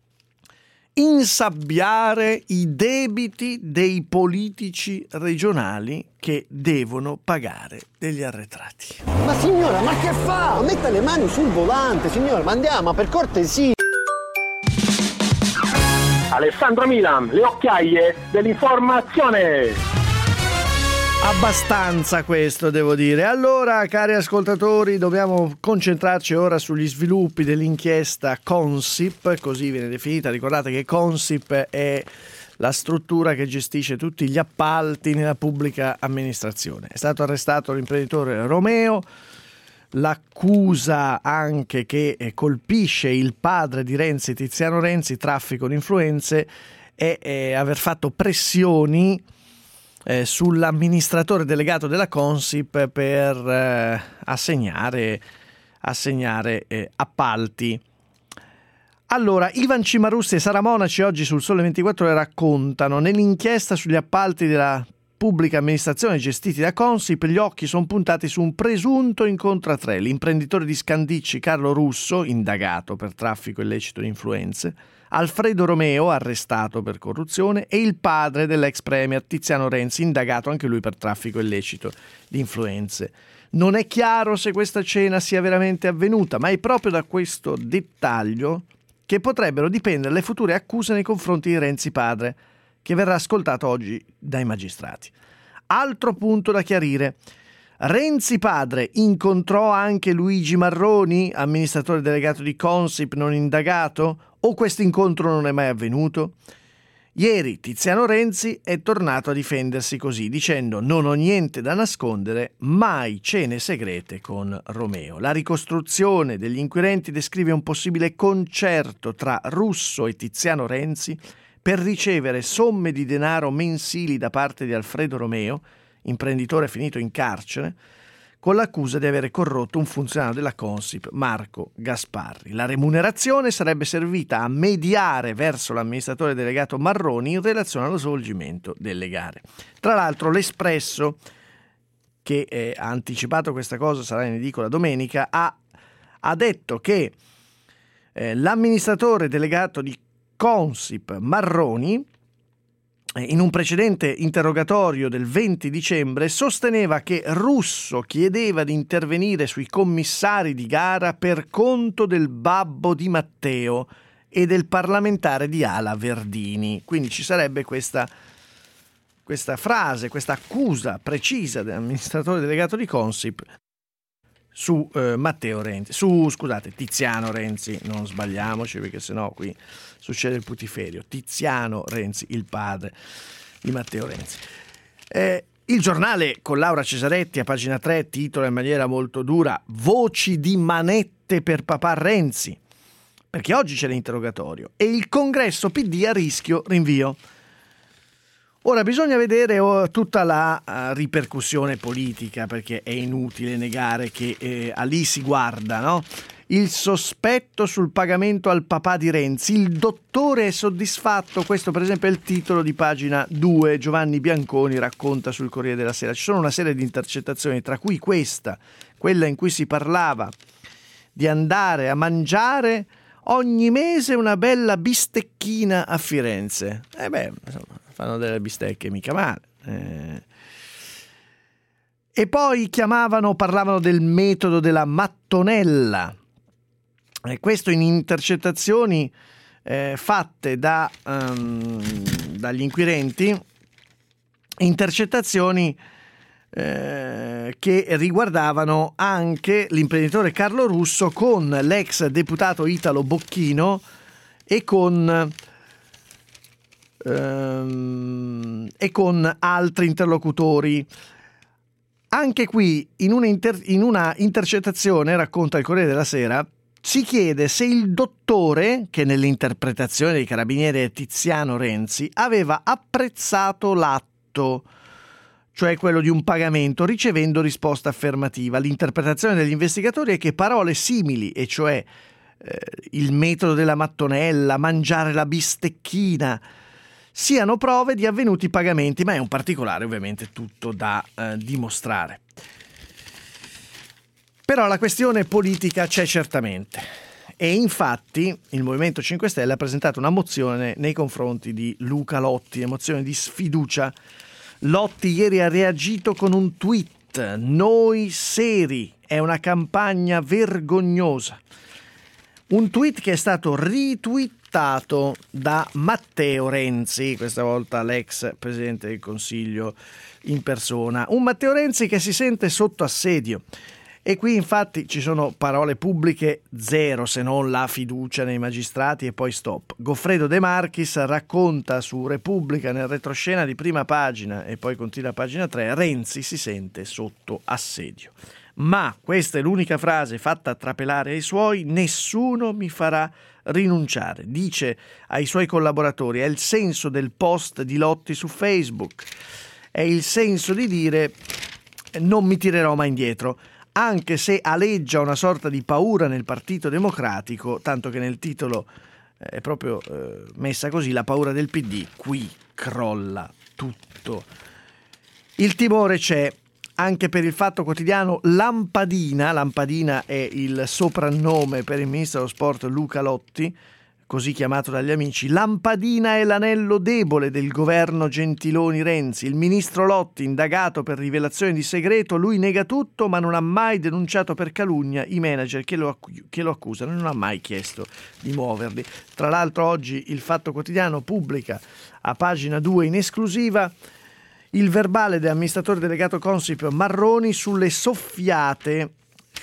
Speaker 7: insabbiare i debiti dei politici regionali che devono pagare degli arretrati.
Speaker 19: Ma signora, ma che fa? Metta le mani sul volante, signora, ma andiamo, per cortesia.
Speaker 14: Alessandro Milan, le occhiaie dell'informazione.
Speaker 7: Abbastanza questo, devo dire. Allora, cari ascoltatori, dobbiamo concentrarci ora sugli sviluppi dell'inchiesta Consip, così viene definita. Ricordate che Consip è la struttura che gestisce tutti gli appalti nella pubblica amministrazione. È stato arrestato l'imprenditore Romeo. L'accusa anche che colpisce il padre di Renzi, Tiziano Renzi, traffico di influenze, è aver fatto pressioni sull'amministratore delegato della Consip per assegnare appalti. Allora, Ivan Cimarussi e Sara Monaci oggi sul Sole 24 Ore raccontano: nell'inchiesta sugli appalti della pubblica amministrazione gestiti da Consip, gli occhi sono puntati su un presunto incontro a tre: l'imprenditore di Scandicci Carlo Russo, indagato per traffico illecito di influenze, Alfredo Romeo, arrestato per corruzione, e il padre dell'ex premier Tiziano Renzi, indagato anche lui per traffico illecito di influenze. Non è chiaro se questa cena sia veramente avvenuta, ma è proprio da questo dettaglio che potrebbero dipendere le future accuse nei confronti di Renzi padre, che verrà ascoltato oggi dai magistrati. Altro punto da chiarire: Renzi padre incontrò anche Luigi Marroni, amministratore delegato di Consip non indagato, o questo incontro non è mai avvenuto? Ieri Tiziano Renzi è tornato a difendersi così, dicendo: non ho niente da nascondere, mai cene segrete con Romeo. La ricostruzione degli inquirenti descrive un possibile concerto tra Russo e Tiziano Renzi per ricevere somme di denaro mensili da parte di Alfredo Romeo, imprenditore finito in carcere, con l'accusa di avere corrotto un funzionario della Consip, Marco Gasparri. La remunerazione sarebbe servita a mediare verso l'amministratore delegato Marroni in relazione allo svolgimento delle gare. Tra l'altro l'Espresso, che ha anticipato questa cosa, sarà in edicola domenica, ha detto che l'amministratore delegato di Consip Marroni, in un precedente interrogatorio del 20 dicembre, sosteneva che Russo chiedeva di intervenire sui commissari di gara per conto del babbo di Matteo e del parlamentare di Ala Verdini. Quindi ci sarebbe questa frase, questa accusa precisa dell'amministratore delegato di Consip su Tiziano Renzi, non sbagliamoci perché sennò qui succede il putiferio. Tiziano Renzi, il padre di Matteo Renzi. Il Giornale con Laura Cesaretti a pagina 3 titola in maniera molto dura: voci di manette per papà Renzi, perché oggi c'è l'interrogatorio e il congresso PD a rischio rinvio. Ora bisogna vedere tutta la ripercussione politica, perché è inutile negare che lì si guarda, no? Il sospetto sul pagamento al papà di Renzi, il dottore è soddisfatto, questo per esempio è il titolo di pagina 2, Giovanni Bianconi racconta sul Corriere della Sera. Ci sono una serie di intercettazioni, tra cui quella in cui si parlava di andare a mangiare ogni mese una bella bistecchina a Firenze. Insomma, fanno delle bistecche mica male. E poi parlavano del metodo della mattonella. Questo in intercettazioni fatte dagli inquirenti, intercettazioni che riguardavano anche l'imprenditore Carlo Russo con l'ex deputato Italo Bocchino e con altri interlocutori. Anche qui in una intercettazione, racconta il Corriere della Sera, si chiede se il dottore, che nell'interpretazione dei carabinieri è Tiziano Renzi, aveva apprezzato l'atto, cioè quello di un pagamento, ricevendo risposta affermativa. L'interpretazione degli investigatori è che parole simili, e cioè il metodo della mattonella, mangiare la bistecchina, siano prove di avvenuti pagamenti, ma è un particolare ovviamente tutto da dimostrare. Però la questione politica c'è certamente, e infatti il Movimento 5 Stelle ha presentato una mozione nei confronti di Luca Lotti, una mozione di sfiducia. Lotti ieri ha reagito con un tweet: noi seri, è una campagna vergognosa. Un tweet che è stato retweetato da Matteo Renzi, questa volta l'ex Presidente del Consiglio in persona. Un Matteo Renzi che si sente sotto assedio. E qui infatti ci sono parole pubbliche zero, se non la fiducia nei magistrati e poi stop. Goffredo De Marchis racconta su Repubblica nel retroscena di prima pagina e poi continua a pagina 3, Renzi si sente sotto assedio. Ma questa è l'unica frase fatta trapelare ai suoi, nessuno mi farà rinunciare. Dice ai suoi collaboratori, è il senso del post di Lotti su Facebook, è il senso di dire non mi tirerò mai indietro. Anche se aleggia una sorta di paura nel Partito Democratico, tanto che nel titolo è proprio messa così, la paura del PD, qui crolla tutto. Il timore c'è anche per il Fatto Quotidiano. Lampadina è il soprannome per il ministro dello sport Luca Lotti, così chiamato dagli amici. Lampadina è l'anello debole del governo Gentiloni-Renzi. Il ministro Lotti, indagato per rivelazione di segreto, lui nega tutto ma non ha mai denunciato per calunnia i manager che lo accusano, non ha mai chiesto di muoverli. Tra l'altro oggi il Fatto Quotidiano pubblica a pagina 2 in esclusiva il verbale dell'amministratore delegato Consip Marroni sulle soffiate,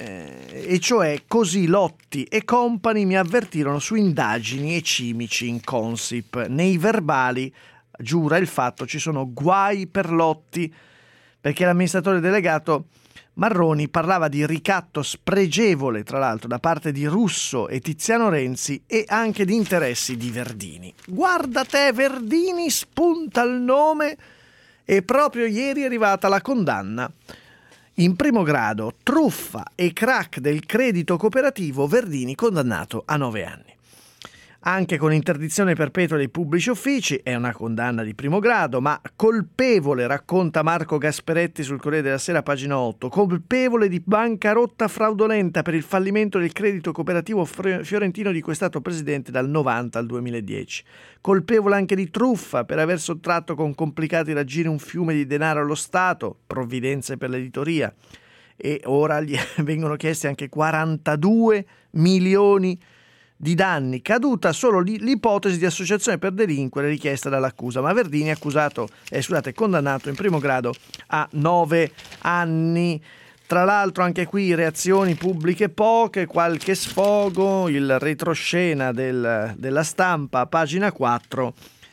Speaker 7: e cioè così Lotti e company mi avvertirono su indagini e cimici in Consip. Nei verbali, giura il Fatto, ci sono guai per Lotti, perché l'amministratore delegato Marroni parlava di ricatto spregevole, tra l'altro, da parte di Russo e Tiziano Renzi e anche di interessi di Verdini. Guarda te, Verdini spunta il nome e proprio ieri è arrivata la condanna. In primo grado, truffa e crack del credito cooperativo, Verdini condannato a 9 anni. Anche con interdizione perpetua dei pubblici uffici, è una condanna di primo grado, ma colpevole, racconta Marco Gasperetti sul Corriere della Sera, pagina 8, colpevole di bancarotta fraudolenta per il fallimento del credito cooperativo fiorentino di cui è stato presidente dal 90 al 2010. Colpevole anche di truffa per aver sottratto con complicati raggiri un fiume di denaro allo Stato, provvidenze per l'editoria. E ora gli vengono chiesti anche 42 milioni di danni, caduta solo l'ipotesi di associazione per delinquere richiesta dall'accusa, ma Verdini è condannato in primo grado a 9 anni. Tra l'altro anche qui reazioni pubbliche poche, qualche sfogo, il retroscena della Stampa, pagina 4,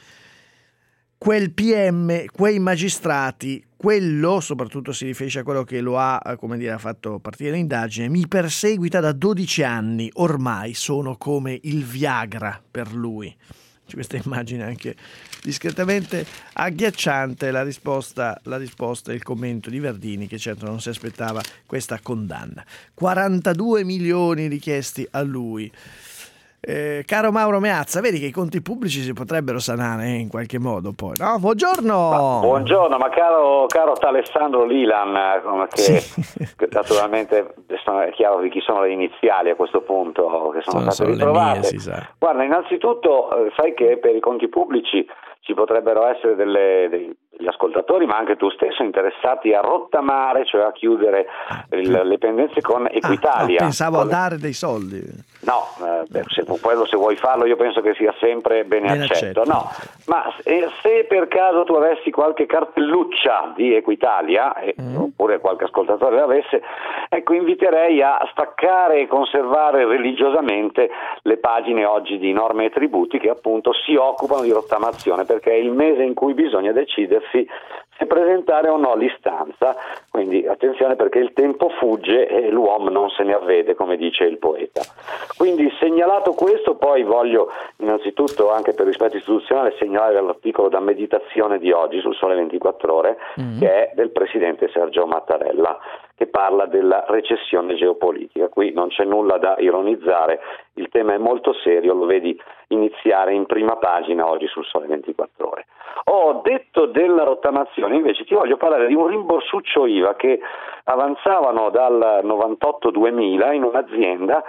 Speaker 7: quel PM, quei magistrati, quello, soprattutto si riferisce a quello che lo ha fatto partire l'indagine, mi perseguita da 12 anni, ormai sono come il Viagra per lui. C'è questa immagine anche discretamente agghiacciante, la risposta e il commento di Verdini, che certo non si aspettava questa condanna. 42 milioni richiesti a lui. Caro Mauro Meazza, vedi che i conti pubblici si potrebbero sanare in qualche modo poi, no? Buongiorno!
Speaker 20: Buongiorno, ma caro Alessandro Lilan, che naturalmente è chiaro di chi sono le iniziali a questo punto che sono state ritrovate.
Speaker 7: Mie, si sa.
Speaker 20: Guarda, innanzitutto sai che per i conti pubblici ci potrebbero essere degli ascoltatori, ma anche tu stesso, interessati a rottamare, cioè a chiudere le pendenze con Equitalia.
Speaker 7: Pensavo a dare dei soldi.
Speaker 20: No, se vuoi farlo io penso che sia sempre bene accetto. No, ma se per caso tu avessi qualche cartelluccia di Equitalia, oppure qualche ascoltatore l'avesse, ecco, inviterei a staccare e conservare religiosamente le pagine oggi di Norme e Tributi, che appunto si occupano di rottamazione, perché è il mese in cui bisogna decidersi se presentare o no l'istanza. Quindi attenzione, perché il tempo fugge e l'uomo non se ne avvede, come dice il poeta. Quindi, segnalato questo, poi voglio innanzitutto, anche per rispetto istituzionale, segnalare l'articolo da meditazione di oggi sul Sole 24 Ore, che è del presidente Sergio Mattarella, che parla della recessione geopolitica. Qui non c'è nulla da ironizzare, il tema è molto serio, lo vedi iniziare in prima pagina oggi sul Sole 24 Ore. Ho detto della rottamazione, invece ti voglio parlare di un rimborsuccio IVA che avanzavano dal 98-2000 in un'azienda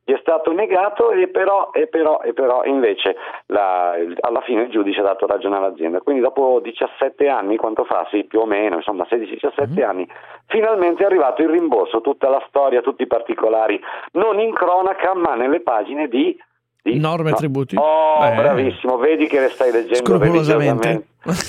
Speaker 20: gli è stato negato e però invece alla fine il giudice ha dato ragione all'azienda. Quindi dopo 17 anni, quanto fa? Sì, più o meno, insomma 16-17 anni, finalmente è arrivato il rimborso, tutta la storia, tutti i particolari, non in cronaca ma nelle pagine di
Speaker 7: norme e tributi.
Speaker 20: Bravissimo, vedi che le stai leggendo
Speaker 7: scrupolosamente.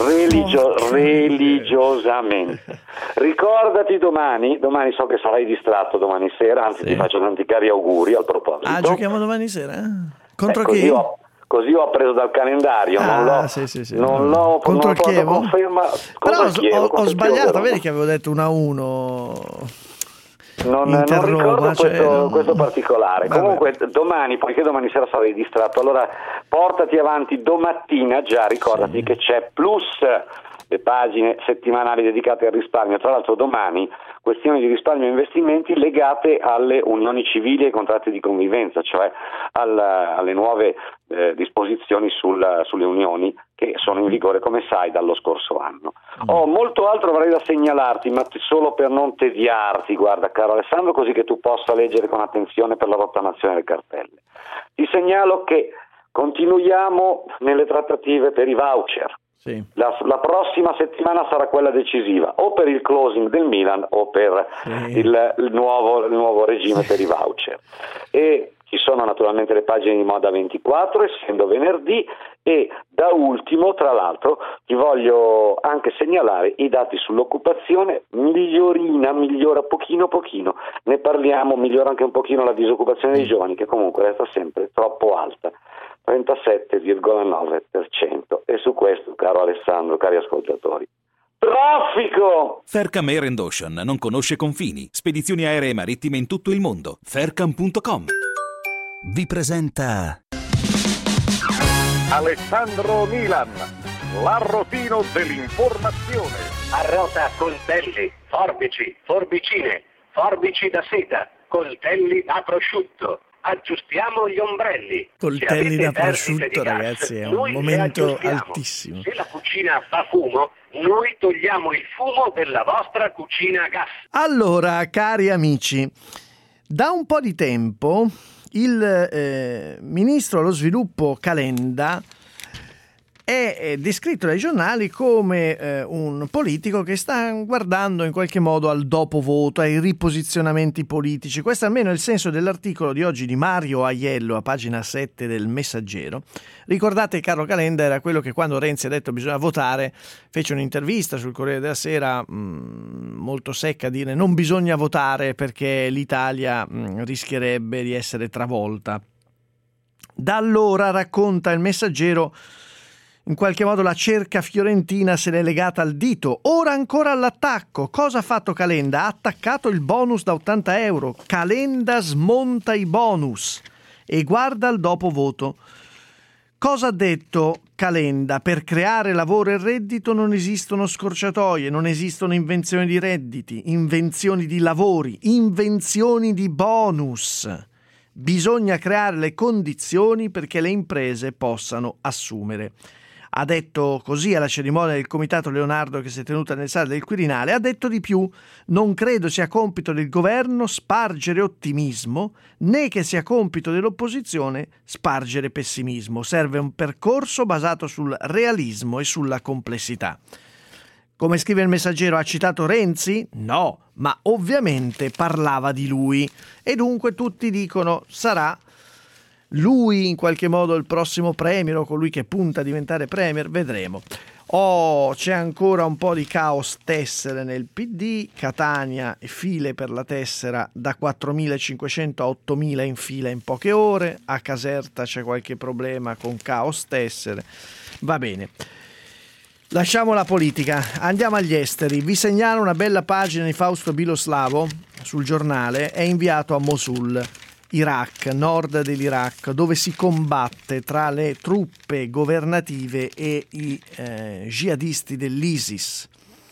Speaker 20: Religiosamente. Ricordati domani so che sarai distratto domani sera, anzi ti faccio tanti cari auguri al proposito.
Speaker 7: Giochiamo domani sera? Contro chi?
Speaker 20: Così ho appreso dal calendario, non l'ho
Speaker 7: contro Chievo?
Speaker 20: Conferma.
Speaker 7: Però ho sbagliato, vedi che avevo detto 1-1.
Speaker 20: Non ricordo questo particolare. Vabbè. Comunque domani, poiché domani sera sarai distratto, allora portati avanti domattina, già ricordati che c'è Plus, le pagine settimanali dedicate al risparmio. Tra l'altro domani questioni di risparmio e investimenti legate alle unioni civili e ai contratti di convivenza, cioè alle nuove disposizioni sulle unioni che sono in vigore, come sai, dallo scorso anno. Molto altro avrei da segnalarti, ma solo per non tediarti, guarda caro Alessandro, così che tu possa leggere con attenzione per la rottamazione delle cartelle. Ti segnalo che continuiamo nelle trattative per i voucher.
Speaker 7: Sì.
Speaker 20: La prossima settimana sarà quella decisiva, o per il closing del Milan o per il nuovo regime per i voucher. E ci sono naturalmente le pagine di Moda 24, essendo venerdì, e da ultimo, tra l'altro, ti voglio anche segnalare i dati sull'occupazione. Migliora pochino, ne parliamo, migliora anche un pochino la disoccupazione dei giovani, che comunque resta sempre troppo alta, 37,9%, e su questo, caro Alessandro, cari ascoltatori, traffico!
Speaker 2: Faircam Air & Ocean non conosce confini. Spedizioni aeree e marittime in tutto il mondo. Faircam.com vi presenta
Speaker 21: Alessandro Milan, l'arrotino dell'informazione.
Speaker 14: Arrota coltelli, forbici, forbicine, forbici da seta, coltelli da prosciutto. Aggiustiamo gli ombrelli.
Speaker 7: Coltelli da prosciutto, ragazzi, è un momento altissimo.
Speaker 14: Se la cucina fa fumo, noi togliamo il fumo della vostra cucina a gas.
Speaker 7: Allora, cari amici, da un po' di tempo il ministro allo sviluppo Calenda è descritto dai giornali come un politico che sta guardando in qualche modo al dopo voto, ai riposizionamenti politici. Questo almeno è il senso dell'articolo di oggi di Mario Aiello a pagina 7 del Messaggero. Ricordate, Carlo Calenda era quello che quando Renzi ha detto bisogna votare fece un'intervista sul Corriere della Sera molto secca a dire non bisogna votare perché l'Italia rischierebbe di essere travolta. Da allora, racconta il Messaggero, in qualche modo la cerca fiorentina se l'è legata al dito. Ora ancora all'attacco. Cosa ha fatto Calenda? Ha attaccato il bonus da 80 euro. Calenda smonta i bonus e guarda il dopo voto. Cosa ha detto Calenda? Per creare lavoro e reddito non esistono scorciatoie, non esistono invenzioni di redditi, invenzioni di lavori, invenzioni di bonus. Bisogna creare le condizioni perché le imprese possano assumere. Ha detto così alla cerimonia del Comitato Leonardo che si è tenuta nel Sale del Quirinale. Ha detto di più: non credo sia compito del governo spargere ottimismo, né che sia compito dell'opposizione spargere pessimismo. Serve un percorso basato sul realismo e sulla complessità. Come scrive il Messaggero, ha citato Renzi? No, ma ovviamente parlava di lui. E dunque tutti dicono sarà lui in qualche modo il prossimo premier o colui che punta a diventare premier, vedremo. C'è ancora un po' di caos tessere nel PD, Catania e file per la tessera da 4.500 a 8.000 in fila in poche ore, a Caserta c'è qualche problema con caos tessere, va bene. Lasciamo la politica, andiamo agli esteri. Vi segnalo una bella pagina di Fausto Biloslavo sul giornale, è inviato a Mosul, Iraq, nord dell'Iraq, dove si combatte tra le truppe governative e i jihadisti dell'ISIS.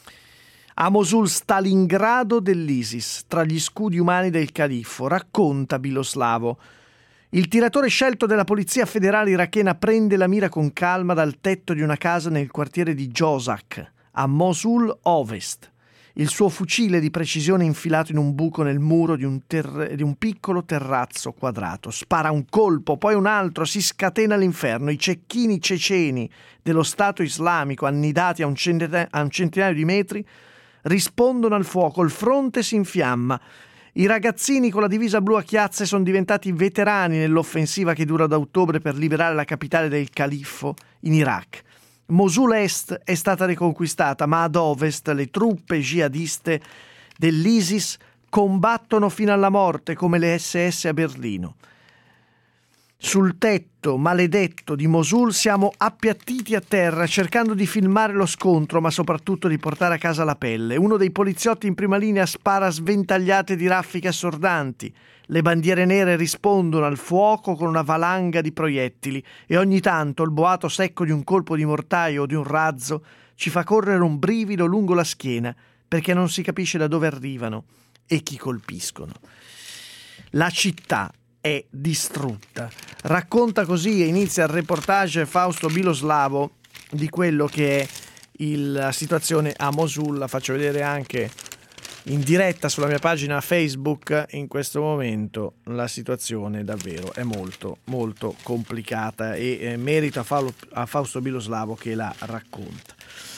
Speaker 7: A Mosul, Stalingrado dell'ISIS, tra gli scudi umani del califfo, racconta Biloslavo. Il tiratore scelto della polizia federale irachena prende la mira con calma dal tetto di una casa nel quartiere di Josak, a Mosul Ovest. il suo fucile di precisione infilato in un buco nel muro di un piccolo terrazzo quadrato. Spara un colpo, poi un altro, si scatena l'inferno. I cecchini ceceni dello Stato islamico, annidati a un centinaio di metri, rispondono al fuoco, il fronte si infiamma. I ragazzini con la divisa blu a chiazze sono diventati veterani nell'offensiva che dura da ottobre per liberare la capitale del califfo in Iraq. Mosul Est è stata riconquistata, ma ad ovest le truppe jihadiste dell'ISIS combattono fino alla morte come le SS a Berlino. Sul tetto maledetto di Mosul siamo appiattiti a terra cercando di filmare lo scontro, ma soprattutto di portare a casa la pelle. Uno dei poliziotti in prima linea spara sventagliate di raffiche assordanti. Le bandiere nere rispondono al fuoco con una valanga di proiettili e ogni tanto il boato secco di un colpo di mortaio o di un razzo ci fa correre un brivido lungo la schiena perché non si capisce da dove arrivano e chi colpiscono. La città è distrutta. Racconta così e inizia il reportage Fausto Biloslavo di quello che è la situazione a Mosul. La faccio vedere anche in diretta sulla mia pagina Facebook. In questo momento la situazione davvero è molto molto complicata e merito a Fausto Biloslavo che la racconta.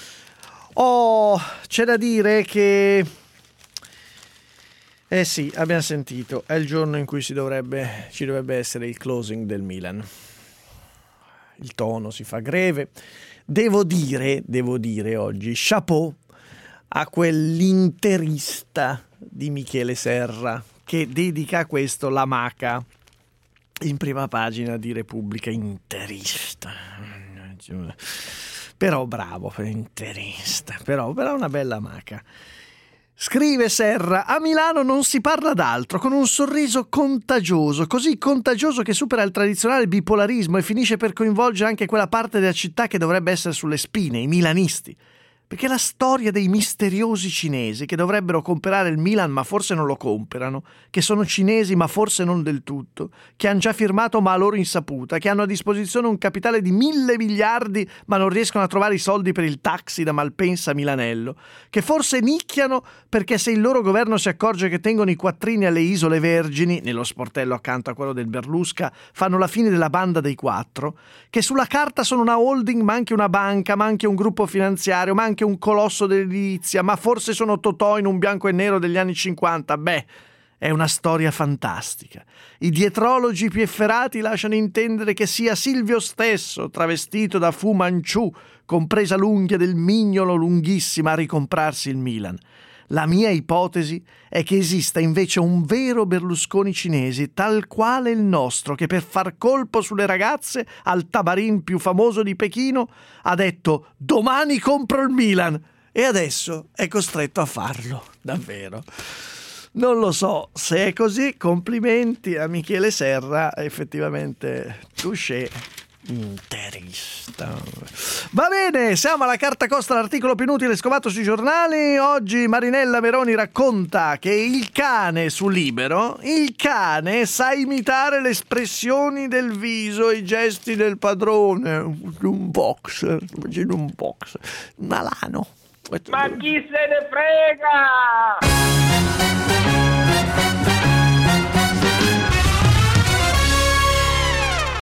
Speaker 7: C'è da dire che sì, abbiamo sentito, è il giorno in cui ci dovrebbe essere il closing del Milan. Il tono si fa greve. Devo dire oggi, chapeau a quell'interista di Michele Serra che dedica a questo la maca in prima pagina di Repubblica. Interista. Però bravo, interista. Però una bella maca. Scrive Serra, a Milano non si parla d'altro, con un sorriso contagioso, così contagioso che supera il tradizionale bipolarismo e finisce per coinvolgere anche quella parte della città che dovrebbe essere sulle spine, i milanisti. Perché la storia dei misteriosi cinesi che dovrebbero comprare il Milan ma forse non lo comprano, che sono cinesi ma forse non del tutto, che hanno già firmato ma a loro insaputa, che hanno a disposizione un capitale di 1.000 miliardi ma non riescono a trovare i soldi per il taxi da Malpensa a Milanello, che forse nicchiano perché se il loro governo si accorge che tengono i quattrini alle Isole Vergini, nello sportello accanto a quello del Berlusca, fanno la fine della banda dei quattro, che sulla carta sono una holding ma anche una banca, ma anche un gruppo finanziario, ma anche un colosso dell'edilizia, ma forse sono Totò in un bianco e nero degli anni 50. Beh, è una storia fantastica. I dietrologi più efferati lasciano intendere che sia Silvio stesso, travestito da Fu Manchu, compresa l'unghia del mignolo lunghissima, a ricomprarsi il Milan. La mia ipotesi è che esista invece un vero Berlusconi cinese, tal quale il nostro, che per far colpo sulle ragazze al tabarin più famoso di Pechino ha detto «Domani compro il Milan!» e adesso è costretto a farlo, davvero. Non lo so se è così, complimenti a Michele Serra, effettivamente touché. Interista. Va bene, siamo alla carta costa, l'articolo più inutile scovato sui giornali. Oggi Marinella Meroni racconta che il cane su Libero, il cane sa imitare le espressioni del viso e i gesti del padrone. Un boxer, immagino un boxer, un alano.
Speaker 8: Ma chi se ne frega?